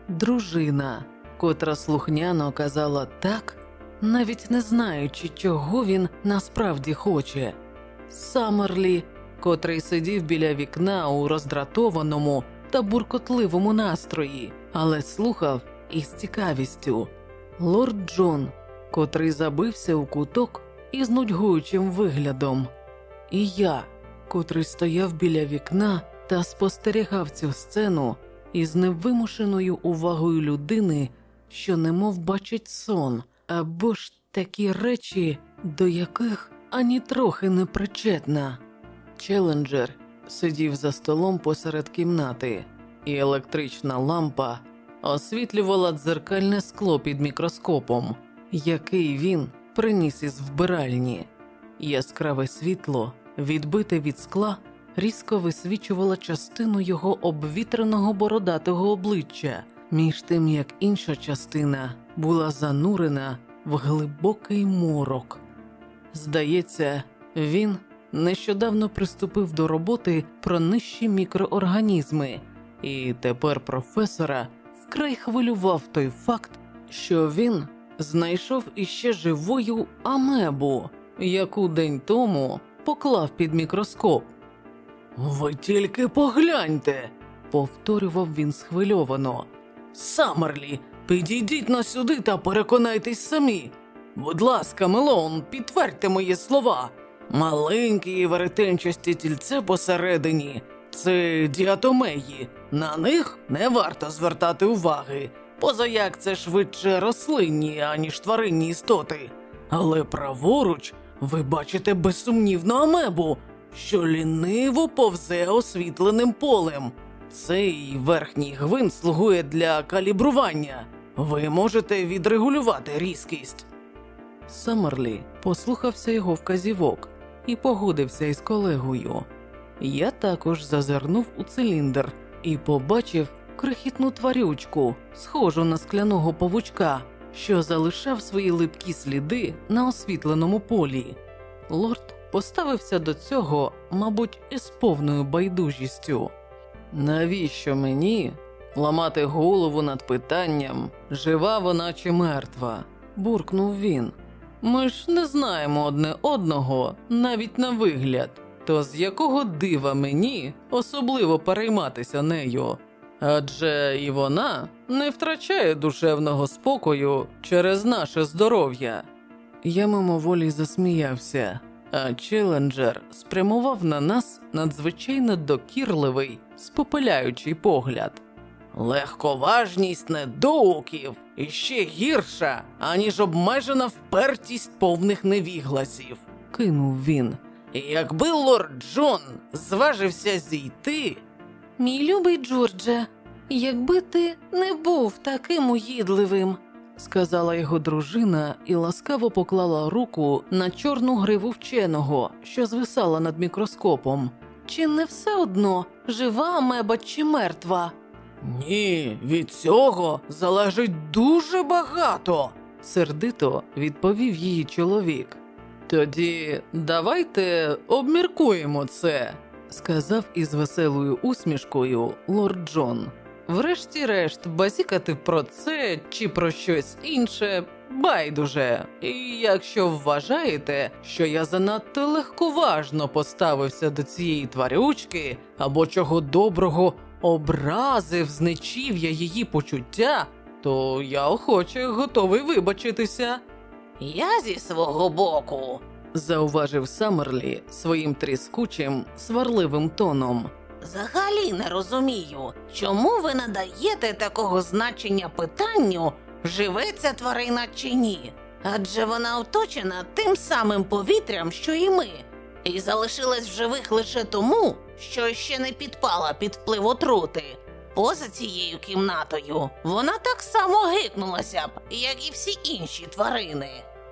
дружина, котра слухняно казала так, навіть не знаючи, чого він насправді хоче. Саммерлі, котрий сидів біля вікна у роздратованому та буркотливому настрої, але слухав із цікавістю. Лорд Джон, котрий забився у куток із нудьгуючим виглядом. І я, котрий стояв біля вікна та спостерігав цю сцену із невимушеною увагою людини, що немов бачить сон, або ж такі речі, до яких ані трохи не причетна. Челленджер сидів за столом посеред кімнати, і електрична лампа освітлювала дзеркальне скло під мікроскопом, який він приніс із вбиральні. Яскраве світло, відбите від скла, різко висвічувало частину його обвітреного бородатого обличчя, між тим як інша частина була занурена в глибокий морок. Здається, він нещодавно приступив до роботи про нижчі мікроорганізми, і тепер професора вкрай хвилював той факт, що він знайшов іще живою амебу, яку день тому поклав під мікроскоп. «Ви тільки погляньте!» – повторював він схвильовано. «Саммерлі, підійдіть на сюди та переконайтесь самі. Будь ласка, Мелоун, підтвердьте мої слова. Маленькі і веретенчасті тільце посередині – це діатомеї. На них не варто звертати уваги. позаяк це швидше рослинні, аніж тваринні істоти. Але праворуч ви бачите безсумнівну амебу, що ліниво повзе освітленим полем. Цей верхній гвинт слугує для калібрування. Ви можете відрегулювати різкість. Саммерлі послухався його вказівок і погодився із колегою. Я також зазирнув у циліндр і побачив крихітну тварючку, схожу на скляного павучка, що залишав свої липкі сліди на освітленому полі. Лорд поставився до цього, мабуть, із повною байдужістю. «Навіщо мені ламати голову над питанням, жива вона чи мертва?» – буркнув він. «Ми ж не знаємо одне одного, навіть на вигляд. То з якого дива мені особливо перейматися нею? Адже і вона не втрачає душевного спокою через наше здоров'я». Я мимоволі засміявся, а Челенджер спрямував на нас надзвичайно докірливий, спопиляючий погляд. «Легковажність недоуків іще гірша, аніж обмежена впертість повних невігласів», – кинув він. «Якби лорд Джон зважився зійти...» «Мій любий Джордже, якби ти не був таким уїдливим», – сказала його дружина і ласкаво поклала руку на чорну гриву вченого, що звисала над мікроскопом. «Чи не все одно, жива амеба чи мертва?» «Ні, від цього залежить дуже багато», – сердито відповів її чоловік. «Тоді давайте обміркуємо це», – сказав із веселою усмішкою лорд Джон. «Врешті-решт, базікати про це чи про щось інше байдуже. І якщо вважаєте, що я занадто легковажно поставився до цієї тварючки, або чого доброго образив знечів'я її почуття, то я охоче готовий вибачитися». «Я зі свого боку», – зауважив Саммерлі своїм тріскучим, сварливим тоном, «взагалі не розумію, чому ви надаєте такого значення питанню, живе ця тварина чи ні? Адже вона оточена тим самим повітрям, що і ми, і залишилась в живих лише тому, що ще не підпала під вплив отрути. Поза цією кімнатою вона так само гикнулася б, як і всі інші тварини».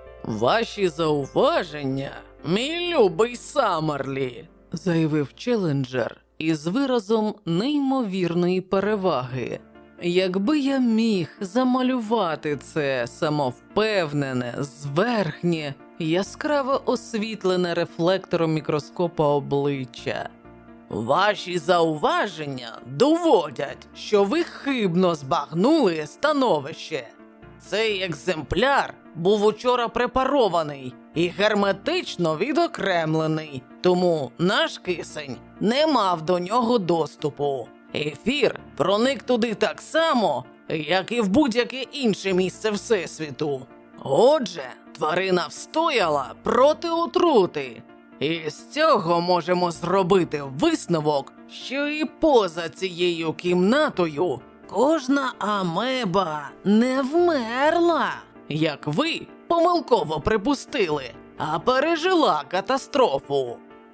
«Ваші зауваження, мій любий Саммерлі», – заявив Челенджер із виразом неймовірної переваги. «Якби я міг замалювати це самовпевнене, зверхнє, яскраво освітлене рефлектором мікроскопа обличчя. Ваші зауваження доводять, що ви хибно збагнули становище. Цей екземпляр був учора препарований і герметично відокремлений, тому наш кисень не мав до нього доступу. Ефір проник туди так само, як і в будь-яке інше місце Всесвіту. Отже, тварина встояла проти отрути. І з цього можемо зробити висновок, що і поза цією кімнатою кожна амеба не вмерла, як ви помилково припустили, а пережила катастрофу.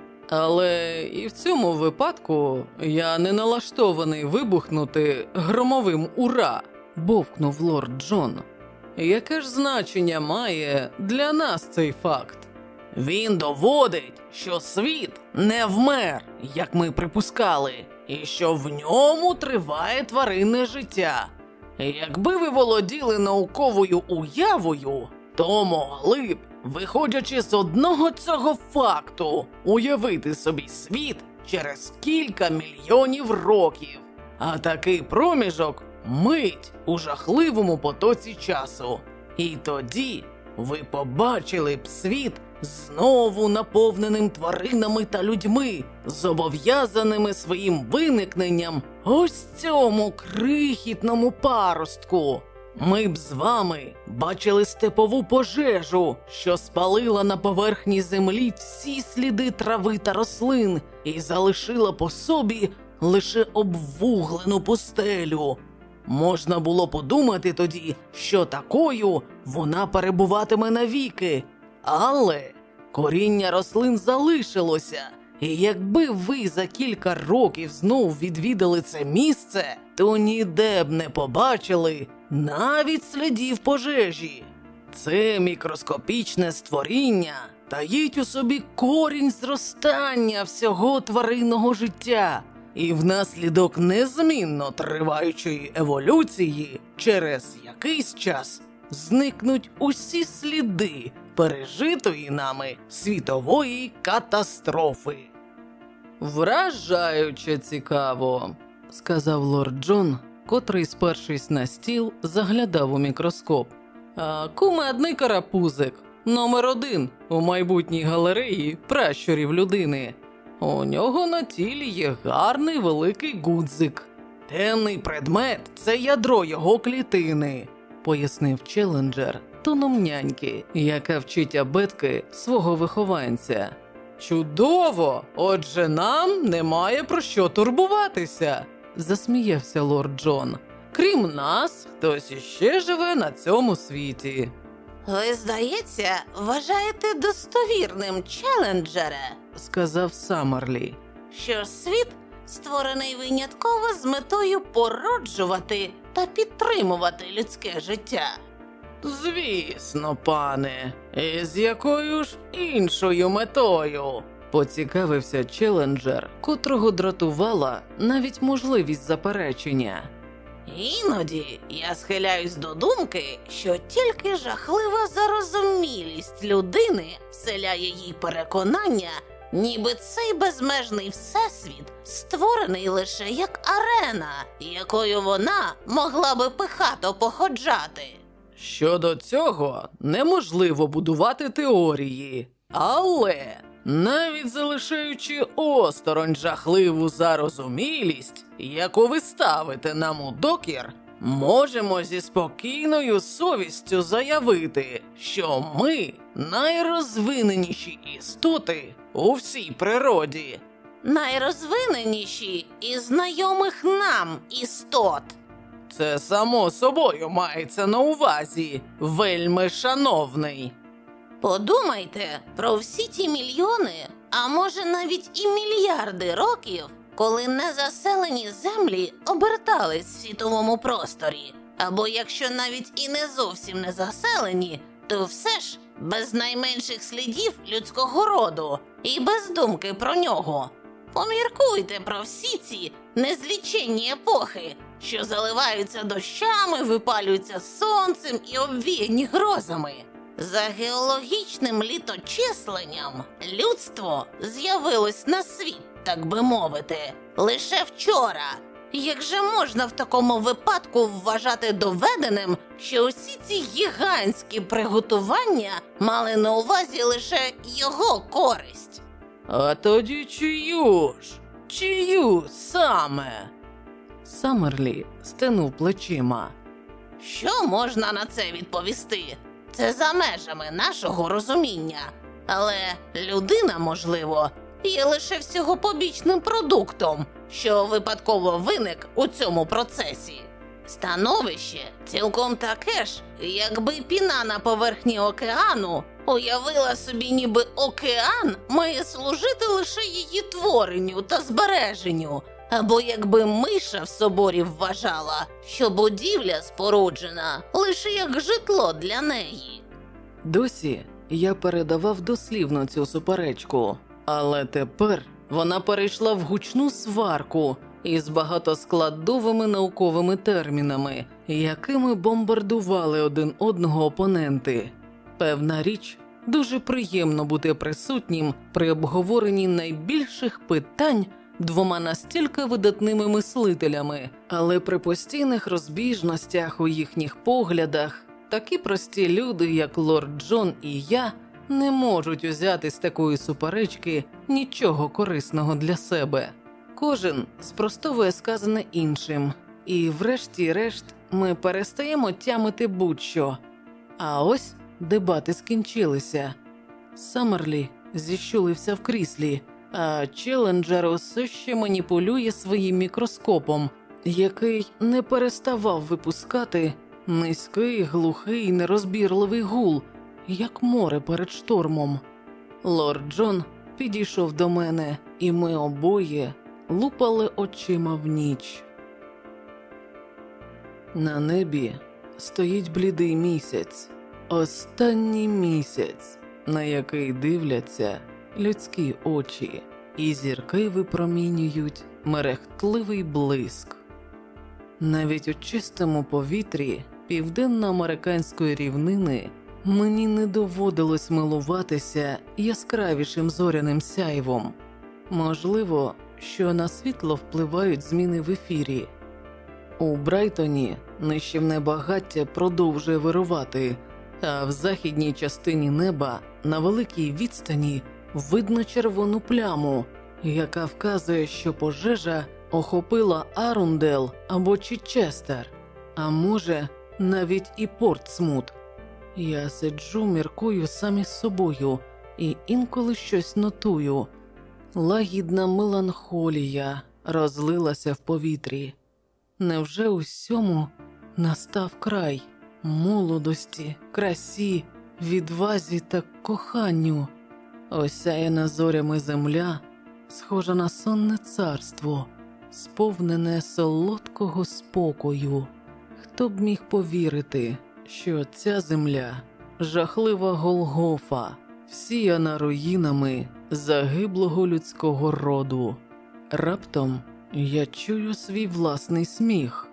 Але і в цьому випадку я не налаштований вибухнути громовим «Ура», – бовкнув лорд Джон. Яке ж значення має для нас цей факт? Він доводить, що світ не вмер, як ми припускали, і що в ньому триває тваринне життя. Якби ви володіли науковою уявою, то могли б, виходячи з одного цього факту, уявити собі світ через кілька мільйонів років. А такий проміжок – мить у жахливому потоці часу. І тоді ви побачили б світ знову наповненим тваринами та людьми, зобов'язаними своїм виникненням ось цьому крихітному паростку. Ми б з вами бачили степову пожежу, що спалила на поверхні землі всі сліди трави та рослин і залишила по собі лише обвуглену пустелю. Можна було подумати тоді, що такою вона перебуватиме навіки. Але коріння рослин залишилося, і якби ви за кілька років знов відвідали це місце, то ніде б не побачили навіть слідів пожежі. Це мікроскопічне створіння таїть у собі корінь зростання всього тваринного життя, і внаслідок незмінно триваючої еволюції через якийсь час зникнуть усі сліди пережитої нами світової катастрофи. «Вражаюче цікаво», – сказав лорд Джон, котрий, спершись на стіл, заглядав у мікроскоп. «А кумедний карапузик, номер один у майбутній галереї пращурів людини. У нього на тілі є гарний великий гудзик. Темний предмет – це ядро його клітини», – пояснив Челленджер тоном няньки, яка вчить абетки свого вихованця. «Чудово! Отже, нам немає про що турбуватися», – засміявся лорд Джон. «Крім нас, хтось іще живе на цьому світі». Ви, здається, вважаєте достовірним, Челленджере, сказав Саммерлі, що світ створений винятково з метою породжувати та підтримувати людське життя. «Звісно, пане. І з якою ж іншою метою?» – поцікавився Челленджер, котрого дратувала навіть можливість заперечення. Іноді я схиляюсь до думки, що тільки жахлива зарозумілість людини вселяє їй переконання, ніби цей безмежний всесвіт створений лише як арена, якою вона могла би пихато походжати. Щодо цього неможливо будувати теорії, але навіть залишаючи осторонь жахливу зарозумілість, яку ви ставите нам у докір, можемо зі спокійною совістю заявити, що ми найрозвиненіші істоти у всій природі. Найрозвиненіші із знайомих нам істот. Це само собою мається на увазі, вельми шановний. Подумайте про всі ті мільйони, а може навіть і мільярди років, коли незаселені землі обертались в світовому просторі. Або якщо навіть і не зовсім не заселені, то все ж без найменших слідів людського роду і без думки про нього. Поміркуйте про всі ці незліченні епохи, що заливаються дощами, випалюються сонцем і обвіяні грозами. За геологічним літочисленням людство з'явилось на світ, так би мовити, лише вчора. Як же можна в такому випадку вважати доведеним, що усі ці гігантські приготування мали на увазі лише його користь? А тоді чию ж? Чию саме? Саммерлі стенув плечима. Що можна на це відповісти? Це за межами нашого розуміння. Але людина, можливо, є лише всього побічним продуктом, що випадково виник у цьому процесі. Становище цілком таке ж, якби піна на поверхні океану уявила собі, ніби океан має служити лише її творенню та збереженню, або якби миша в соборі вважала, що будівля споруджена лише як житло для неї. Досі я передавав дослівно цю суперечку, але тепер вона перейшла в гучну сварку із багатоскладовими науковими термінами, якими бомбардували один одного опоненти. Певна річ, дуже приємно бути присутнім при обговоренні найбільших питань двома настільки видатними мислителями, але при постійних розбіжностях у їхніх поглядах такі прості люди, як лорд Джон і я, не можуть узяти з такої суперечки нічого корисного для себе. Кожен спростовує сказане іншим, і врешті-решт ми перестаємо тямити будь-що. А ось дебати скінчилися. Саммерлі зіщулився в кріслі, а Челленджер усе ще маніпулює своїм мікроскопом, який не переставав випускати низький, глухий, нерозбірливий гул, як море перед штормом. Лорд Джон підійшов до мене, і ми обоє лупали очима в ніч. На небі стоїть блідий місяць, останній місяць, на який дивляться людські очі, і зірки випромінюють мерехтливий блиск. Навіть у чистому повітрі південноамериканської рівнини мені не доводилось милуватися яскравішим зоряним сяйвом. Можливо, що на світло впливають зміни в ефірі. У Брайтоні нищівне багаття продовжує вирувати, а в західній частині неба на великій відстані видно червону пляму, яка вказує, що пожежа охопила Арундел або Чічестер, а може навіть і Портсмут. Я сиджу, міркую сам із собою і інколи щось нотую. Лагідна меланхолія розлилася в повітрі. Невже усьому настав край? Молодості, красі, відвазі та коханню? Осяяна зорями земля, схожа на сонне царство, сповнене солодкого спокою. Хто б міг повірити, що ця земля – жахлива Голгофа, всіяна руїнами загиблого людського роду. Раптом я чую свій власний сміх.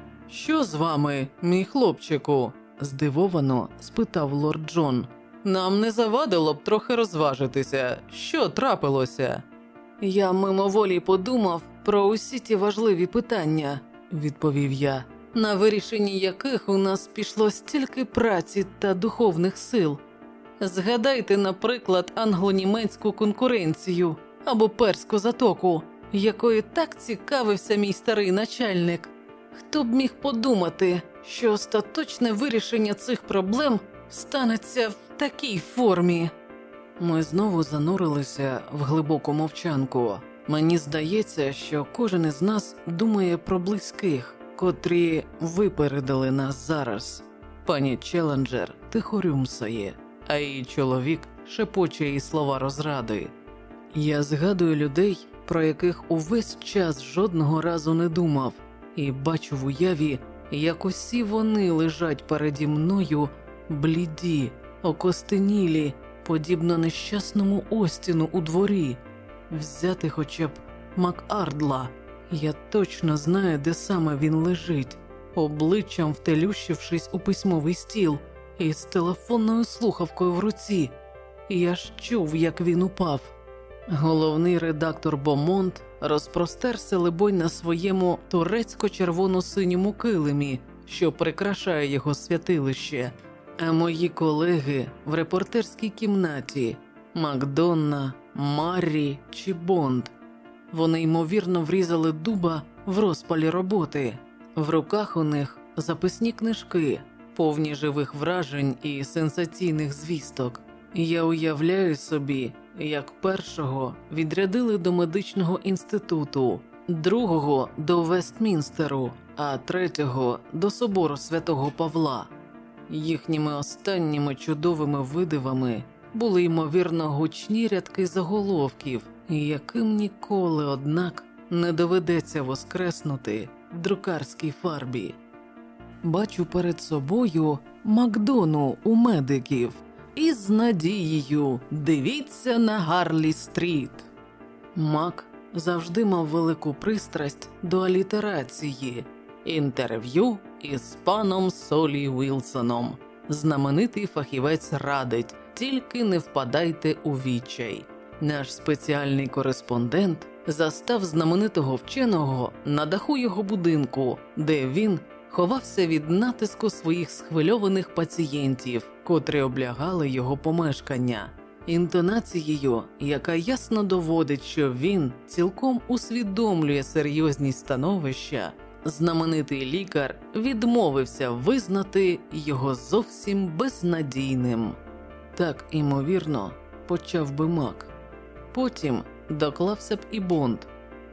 «Що з вами, мій хлопчику?» – здивовано спитав лорд Джон. «Нам не завадило б трохи розважитися. Що трапилося?» «Я мимоволі подумав про усі ті важливі питання», – відповів я, «на вирішенні яких у нас пішло стільки праці та духовних сил. Згадайте, наприклад, англо-німецьку конкуренцію або Перську затоку, якою так цікавився мій старий начальник. Хто б міг подумати, що остаточне вирішення цих проблем станеться в такій формі?» Ми знову занурилися в глибоку мовчанку. Мені здається, що кожен із нас думає про близьких, котрі випередили нас зараз. Пані Челленджер тихо рюмсає, а її чоловік шепоче їй слова розради. Я згадую людей, про яких увесь час жодного разу не думав, і бачу в уяві, як усі вони лежать переді мною, бліді, окостенілі, подібно нещасному Остіну у дворі. Взяти хоча б Макардла, я точно знаю, де саме він лежить, обличчям втелющившись у письмовий стіл і з телефонною слухавкою в руці. Я ж чув, як він упав. Головний редактор Бомонт розпростерся, либонь, на своєму турецько-червоно-синьому килимі, що прикрашає його святилище. А мої колеги в репортерській кімнаті – Макдонна, Маррі чи Бонд. Вони ймовірно врізали дуба в розпалі роботи. В руках у них записні книжки, повні живих вражень і сенсаційних звісток. Я уявляю собі, як першого відрядили до медичного інституту, другого – до Вестмінстеру, а третього – до собору Святого Павла. Їхніми останніми чудовими видивами були, ймовірно, гучні рядки заголовків, яким ніколи, однак, не доведеться воскреснути в друкарській фарбі. Бачу перед собою Макдону у медиків із надією «Дивіться на Гарлі-стріт». Мак завжди мав велику пристрасть до алітерації. Інтерв'ю із паном Солі Вілсоном. Знаменитий фахівець радить, тільки не впадайте у відчай. Наш спеціальний кореспондент застав знаменитого вченого на даху його будинку, де він ховався від натиску своїх схвильованих пацієнтів, котрі облягали його помешкання. Інтонацією, яка ясно доводить, що він цілком усвідомлює серйозність становища, знаменитий лікар відмовився визнати його зовсім безнадійним. Так, імовірно, почав би Мак. Потім доклався б і Бонд.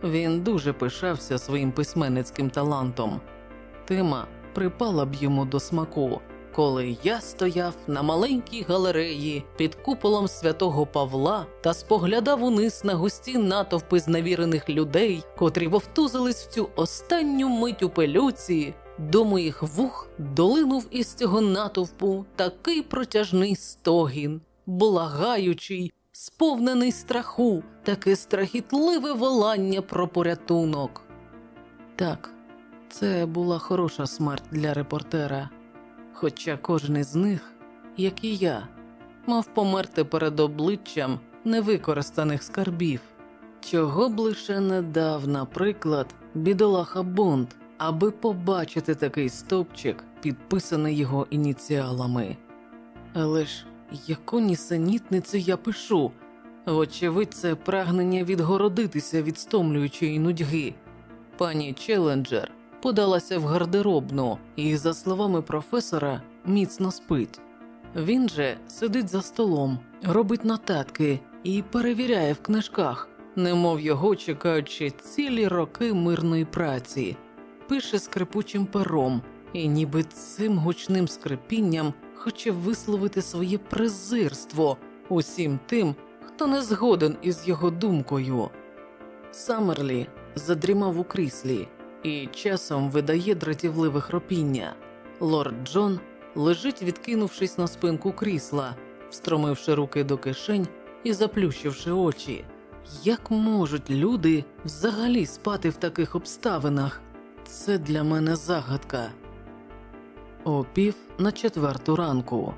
Він дуже пишався своїм письменницьким талантом. Тема припала б йому до смаку, коли я стояв на маленькій галереї під куполом святого Павла та споглядав униз на густі натовпи зневірених людей, котрі вовтузились в цю останню мить у пелюці. До моїх вух долинув із цього натовпу такий протяжний стогін, благаючий, сповнений страху, таке страхітливе волання про порятунок. Так, це була хороша смерть для репортера. Хоча кожен із них, як і я, мав померти перед обличчям невикористаних скарбів. Чого б лише не дав, наприклад, бідолаха Бонд, аби побачити такий стовпчик, підписаний його ініціалами. Але ж яку нісенітницю я пишу? Вочевидь, це прагнення відгородитися від стомлюючої нудьги. Пані Челленджер подалася в гардеробну і, за словами професора, міцно спить. Він же сидить за столом, робить нотатки і перевіряє в книжках, немов його чекаючи цілі роки мирної праці. Пише скрипучим пером і ніби цим гучним скрипінням хоче висловити своє презирство усім тим, хто не згоден із його думкою. Саммерлі задрімав у кріслі і часом видає дратівливе хропіння. Лорд Джон лежить, відкинувшись на спинку крісла, встромивши руки до кишень і заплющивши очі. Як можуть люди взагалі спати в таких обставинах? Це для мене загадка. О пів на четверту ранку.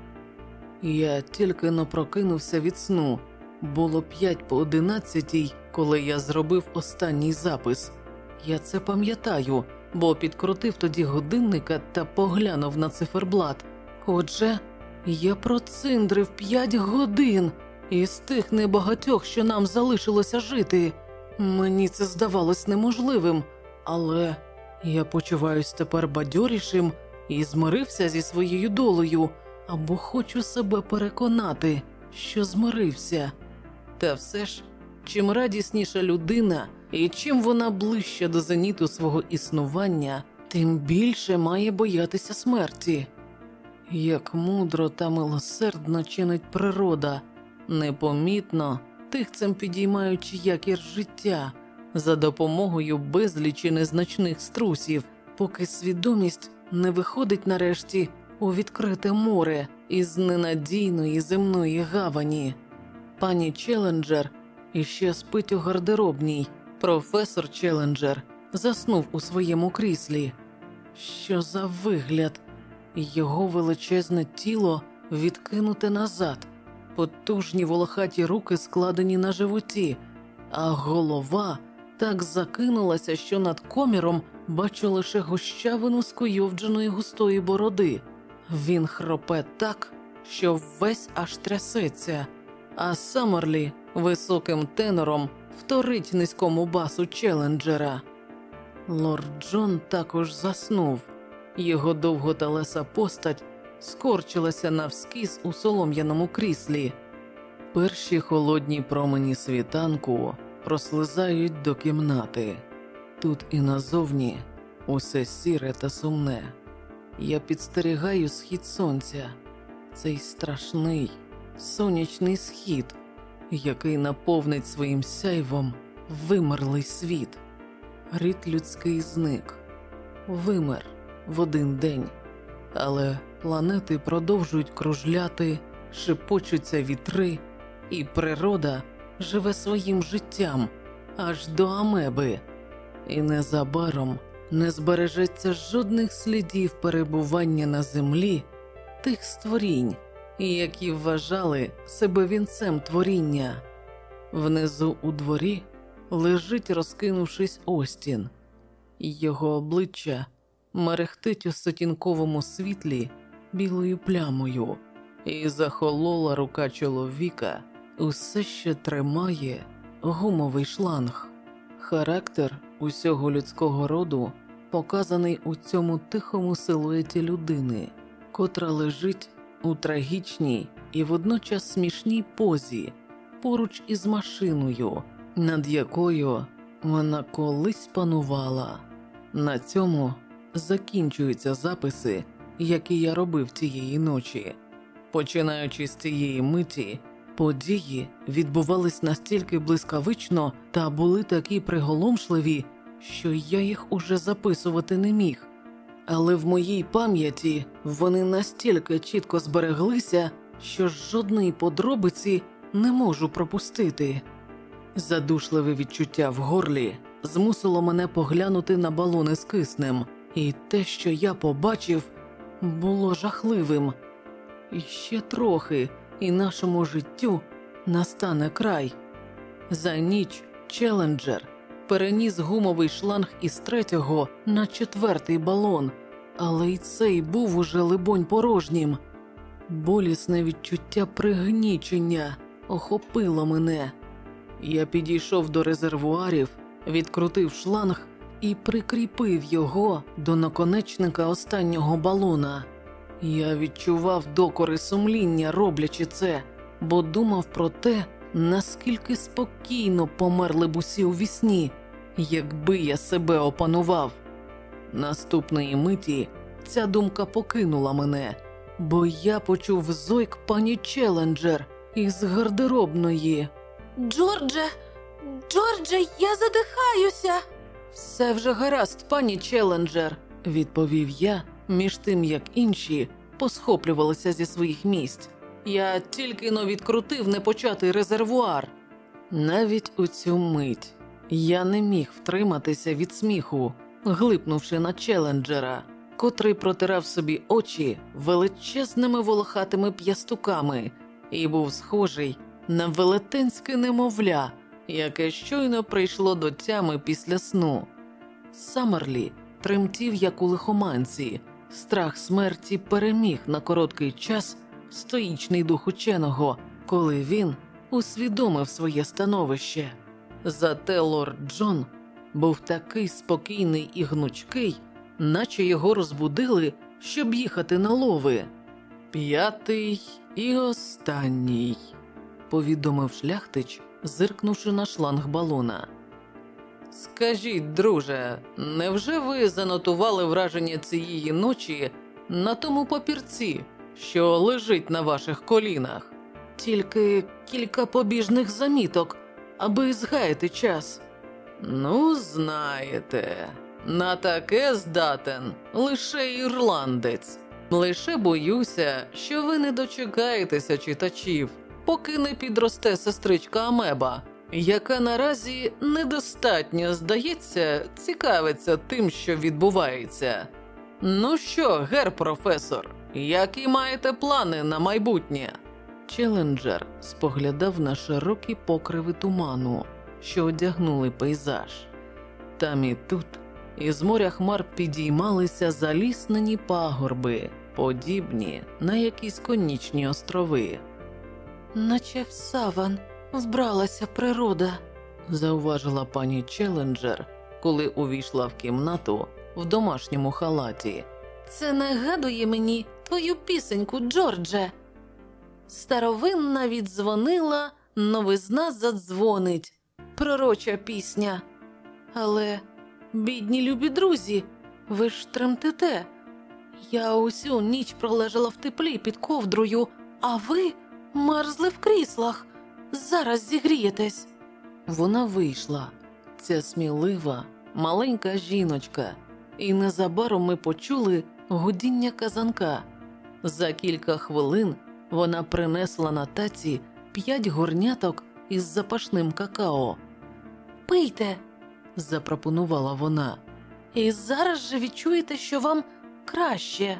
Я тільки но прокинувся від сну. Було п'ять по одинадцятій, коли я зробив останній запис. Я це пам'ятаю, бо підкрутив тоді годинника та поглянув на циферблат. Отже, я проциндрив п'ять годин із тих небагатьох, що нам залишилося жити. Мені це здавалось неможливим, але я почуваюсь тепер бадьорішим і змирився зі своєю долею, або хочу себе переконати, що змирився. Та все ж, чим радісніша людина і чим вона ближче до зеніту свого існування, тим більше має боятися смерті. Як мудро та милосердно чинить природа, непомітно, тихцем підіймаючи якір життя, за допомогою безлічі незначних струсів, поки свідомість не виходить нарешті у відкрите море із ненадійної земної гавані. Пані Челленджер іще спить у гардеробній. Професор Челленджер заснув у своєму кріслі. Що за вигляд? Його величезне тіло відкинуте назад, потужні волохаті руки складені на животі, а голова так закинулася, що над коміром бачу лише гущавину скуйовдженої густої бороди. Він хропе так, що весь аж трясеться, а Саммерлі високим тенором вторить низькому басу Челленджера. Лорд Джон також заснув. Його довготелеса постать скорчилася навскіз у солом'яному кріслі. Перші холодні промені світанку прослизають до кімнати. Тут і назовні усе сіре та сумне. Я підстерігаю схід сонця, цей страшний сонячний схід, який наповнить своїм сяйвом вимерлий світ. Рід людський зник, вимер в один день, але планети продовжують кружляти, шепочуться вітри, і природа живе своїм життям аж до амеби. І незабаром не збережеться жодних слідів перебування на землі тих створінь, які вважали себе вінцем творіння. Внизу у дворі лежить, розкинувшись, Остін. Його обличчя мерехтить у сутінковому світлі білою плямою, і захолола рука чоловіка усе ще тримає гумовий шланг. Характер усього людського роду показаний у цьому тихому силуеті людини, котра лежить у трагічній і водночас смішній позі поруч із машиною, над якою вона колись панувала. На цьому закінчуються записи, які я робив тієї ночі. Починаючи з цієї миті, події відбувались настільки блискавично та були такі приголомшливі, що я їх уже записувати не міг. Але в моїй пам'яті вони настільки чітко збереглися, що жодної подробиці не можу пропустити. Задушливе відчуття в горлі змусило мене поглянути на балони з киснем, і те, що я побачив, було жахливим. І ще трохи, і нашому життю настане край. За ніч Челленджер переніс гумовий шланг із третього на четвертий балон, але й цей був уже, либонь, порожнім. Болісне відчуття пригнічення охопило мене. Я підійшов до резервуарів, відкрутив шланг і прикріпив його до наконечника останнього балона. Я відчував докори сумління, роблячи це, бо думав про те, наскільки спокійно померли б усі у вісні, якби я себе опанував. Наступної миті ця думка покинула мене, бо я почув зойк пані Челленджер із гардеробної. Джордже, Джордже, я задихаюся. «Все вже гаразд, пані Челленджер», – відповів я, між тим, як інші посхоплювалися зі своїх місць. «Я тільки-но відкрутив непочатий резервуар». Навіть у цю мить я не міг втриматися від сміху, глипнувши на Челленджера, котрий протирав собі очі величезними волохатими п'ястуками і був схожий на велетенське немовля, яке щойно прийшло до тями після сну. Саммерлі тремтів, як у лихоманці. Страх смерті переміг на короткий час стоїчний дух ученого, коли він усвідомив своє становище. Зате лорд Джон був такий спокійний і гнучкий, наче його розбудили, щоб їхати на лови. «П'ятий і останній», – повідомив шляхтич, зиркнувши на шланг балона. «Скажіть, друже, невже ви занотували враження цієї ночі на тому папірці, що лежить на ваших колінах?» «Тільки кілька побіжних заміток, аби згаяти час». «Ну, знаєте, на таке здатен лише ірландець. Лише боюся, що ви не дочекаєтеся читачів, поки не підросте сестричка Амеба, яка наразі недостатньо, здається, цікавиться тим, що відбувається. Ну що, гер професор, які маєте плани на майбутнє?» Челленджер споглядав на широкі покриви туману, що одягнули пейзаж. Там і тут із моря хмар підіймалися заліснені пагорби, подібні на якісь конічні острови. «Наче в саван вбралася природа», – зауважила пані Челленджер, коли увійшла в кімнату в домашньому халаті. «Це нагадує мені твою пісеньку, Джордже. Старовинна віддзвонила, новизна задзвонить. Пророча пісня. Але, бідні любі друзі, ви ж тремтите. Я усю ніч пролежала в теплі під ковдрою, а ви мерзли в кріслах. Зараз зігрієтесь». Вона вийшла, ця смілива, маленька жіночка, і незабаром ми почули гудіння казанка. За кілька хвилин вона принесла на таці п'ять горняток із запашним какао. «Пийте», – запропонувала вона. «І зараз же відчуєте, що вам краще».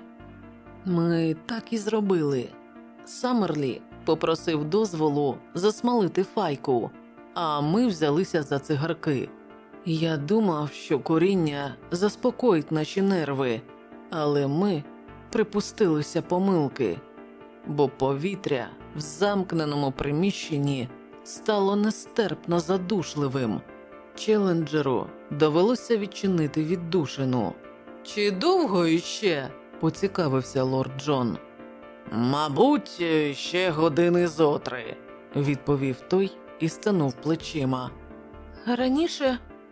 Ми так і зробили. Саммерлі попросив дозволу засмалити файку, а ми взялися за цигарки. Я думав, що куріння заспокоїть наші нерви, але ми припустилися помилки, бо повітря в замкненому приміщенні стало нестерпно задушливим. Челленджеру довелося відчинити віддушину. «Чи довго іще?» – поцікавився лорд Джон. «Мабуть, ще години зотри», – відповів той і стенув плечима. «Раніше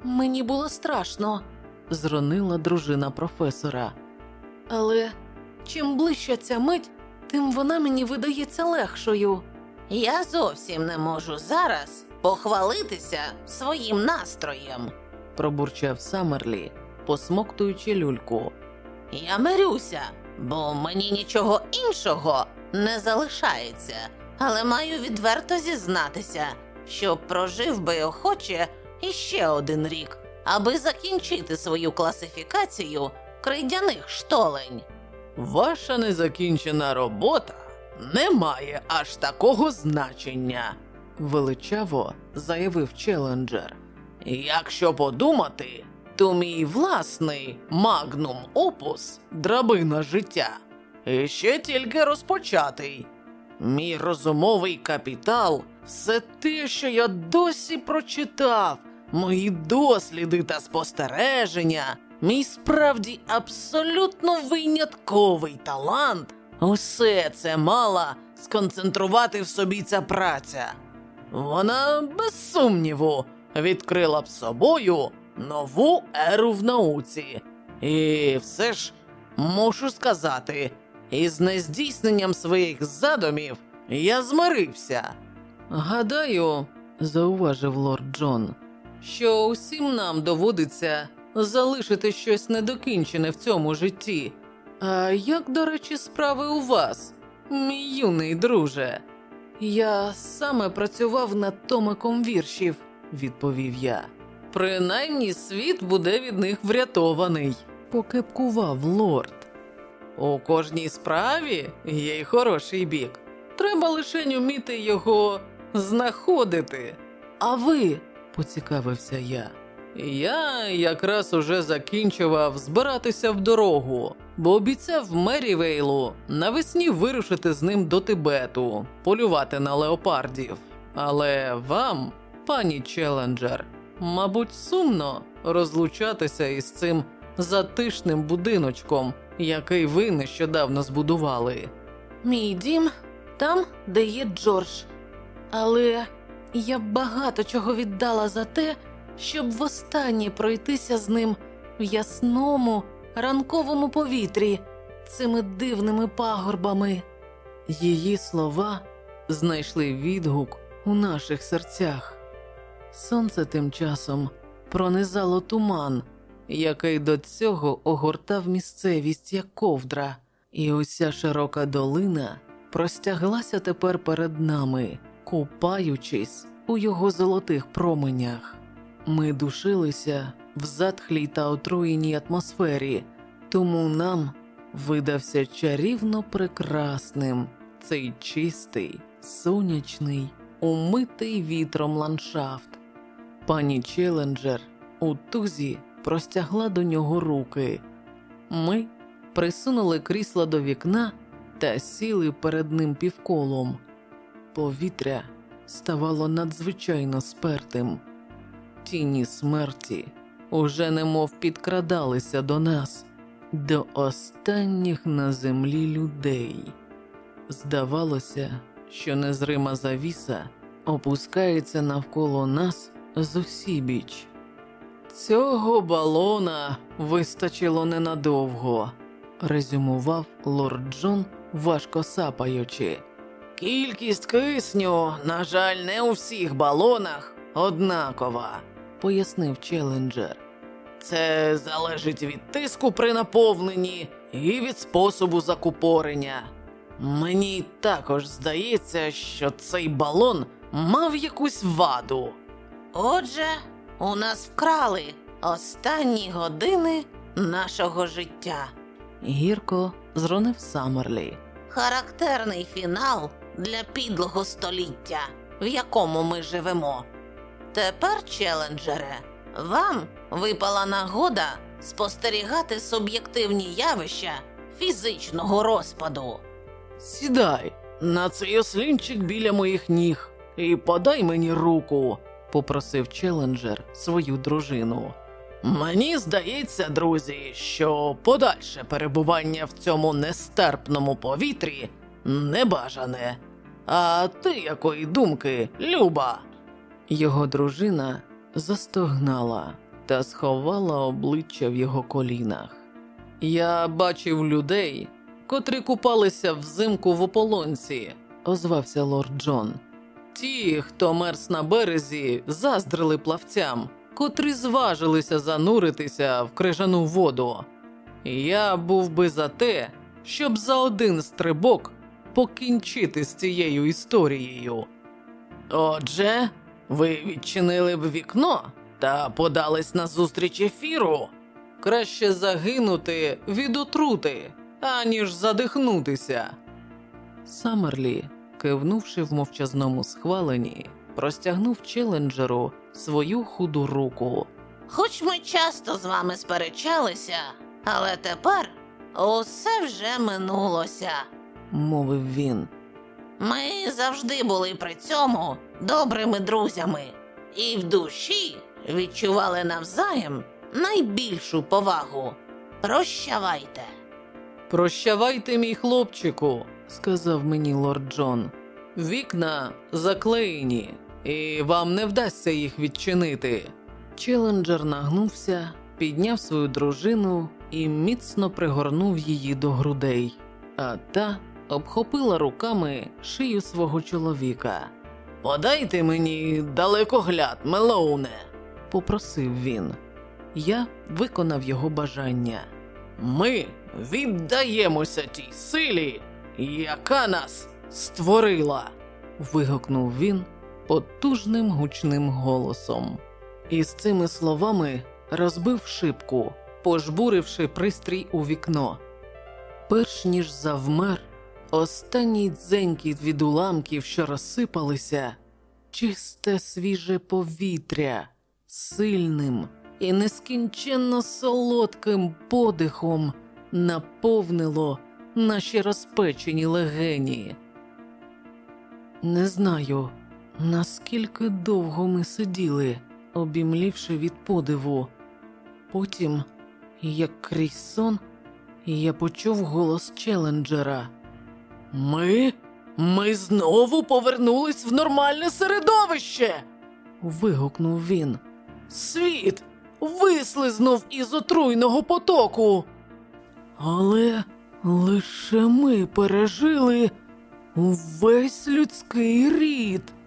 Мені було страшно, зронила дружина професора. Але чим ближче ця мить, тим вона мені видається легшою. Я зовсім не можу зараз похвалитися своїм настроєм, пробурчав Саммерлі, посмоктуючи люльку. Я мирюся, бо мені нічого іншого не залишається, але маю відверто зізнатися, що прожив би охоче іще один рік, аби закінчити свою класифікацію крейдяних штолень. Ваша незакінчена робота не має аж такого значення, величаво заявив Челленджер. Якщо подумати, то мій власний магнум опус «Драбина життя» іще тільки розпочатий. Мій розумовий капітал – все те, що я досі прочитав, мої досліди та спостереження, мій справді абсолютно винятковий талант – усе це мала сконцентрувати в собі ця праця. Вона, без сумніву, відкрила б собою нову еру в науці. І все ж, мушу сказати, із нездійсненням своїх задумів я змирився. Гадаю, зауважив лорд Джон, що усім нам доводиться залишити щось недокінчене в цьому житті. А як, до речі, справи у вас, мій юний друже? Я саме працював над томиком віршів, відповів я. Принаймні світ буде від них врятований, покепкував лорд. У кожній справі є й хороший бік. Треба лише вміти його знаходити. А ви, поцікавився я. Я якраз уже закінчував збиратися в дорогу, бо обіцяв Мерівейлу навесні вирушити з ним до Тибету, полювати на леопардів. Але вам, пані Челленджер, мабуть, сумно розлучатися із цим затишним будиночком, який ви нещодавно збудували. Мій дім там, де є Джордж. Але я б багато чого віддала за те, щоб востаннє пройтися з ним в ясному ранковому повітрі цими дивними пагорбами. Її слова знайшли відгук у наших серцях. Сонце тим часом пронизало туман, який до цього огортав місцевість як ковдра, і уся широка долина простяглася тепер перед нами, купаючись у його золотих променях. Ми душилися в затхлій та отруєній атмосфері, тому нам видався чарівно прекрасним цей чистий, сонячний, умитий вітром ландшафт. Пані Челленджер у тузі простягла до нього руки. Ми присунули крісло до вікна та сіли перед ним півколом. Повітря ставало надзвичайно спертим. Тіні смерті уже немов підкрадалися до нас, до останніх на землі людей. Здавалося, що незрима завіса опускається навколо нас зусібіч. Цього балона вистачило ненадовго, резюмував лорд Джон, важко сапаючи. Кількість кисню, на жаль, не у всіх балонах однакова, пояснив Челленджер. Це залежить від тиску при наповненні і від способу закупорення. Мені також здається, що цей балон мав якусь ваду. Отже, у нас вкрали останні години нашого життя. Гірко зронив Саммерлі. Характерний фінал для підлого століття, в якому ми живемо. Тепер, Челленджере, вам випала нагода спостерігати суб'єктивні явища фізичного розпаду. Сідай на цей ослінчик біля моїх ніг і подай мені руку, попросив Челленджер свою дружину. Мені здається, друзі, що подальше перебування в цьому нестерпному повітрі небажане. А ти якої думки, Люба? Його дружина застогнала. та сховала обличчя в його колінах. «Я бачив людей, котрі купалися взимку в ополонці», – озвався лорд Джон. «Ті, хто мерз на березі, заздрили плавцям, котрі зважилися зануритися в крижану воду. Я був би за те, щоб за один стрибок покінчити з цією історією. Отже, ви відчинили б вікно та подались назустріч ефіру? Краще загинути від отрути, аніж задихнутися». Саммерлі, кивнувши в мовчазному схваленні, простягнув Челленджеру свою худу руку. Хоч ми часто з вами сперечалися, але тепер усе вже минулося, – мовив він. Ми завжди були при цьому добрими друзями і в душі відчували навзаєм найбільшу повагу. Прощавайте. «Прощавайте, мій хлопчику», – сказав мені лорд Джон. «Вікна заклеєні, і вам не вдасться їх відчинити». Челленджер нагнувся, підняв свою дружину і міцно пригорнув її до грудей, а та обхопила руками шию свого чоловіка. «Подайте мені далекогляд, Мелоуне», – попросив він. Я виконав його бажання. «Ми віддаємося тій силі, яка нас створила», – вигукнув він потужним гучним голосом. І з цими словами розбив шибку, пожбуривши пристрій у вікно. Перш ніж завмер, останній дзенькіт від уламків, що розсипалися, чисте свіже повітря, сильним і нескінченно солодким подихом наповнило наші розпечені легені. Не знаю, наскільки довго ми сиділи, обімлівши від подиву. Потім, як крізь сон, я почув голос Челленджера. «Ми? Ми знову повернулись в нормальне середовище!» – вигукнув він. «Світ вислизнув із отруйного потоку! Але лише ми пережили увесь людський рід!»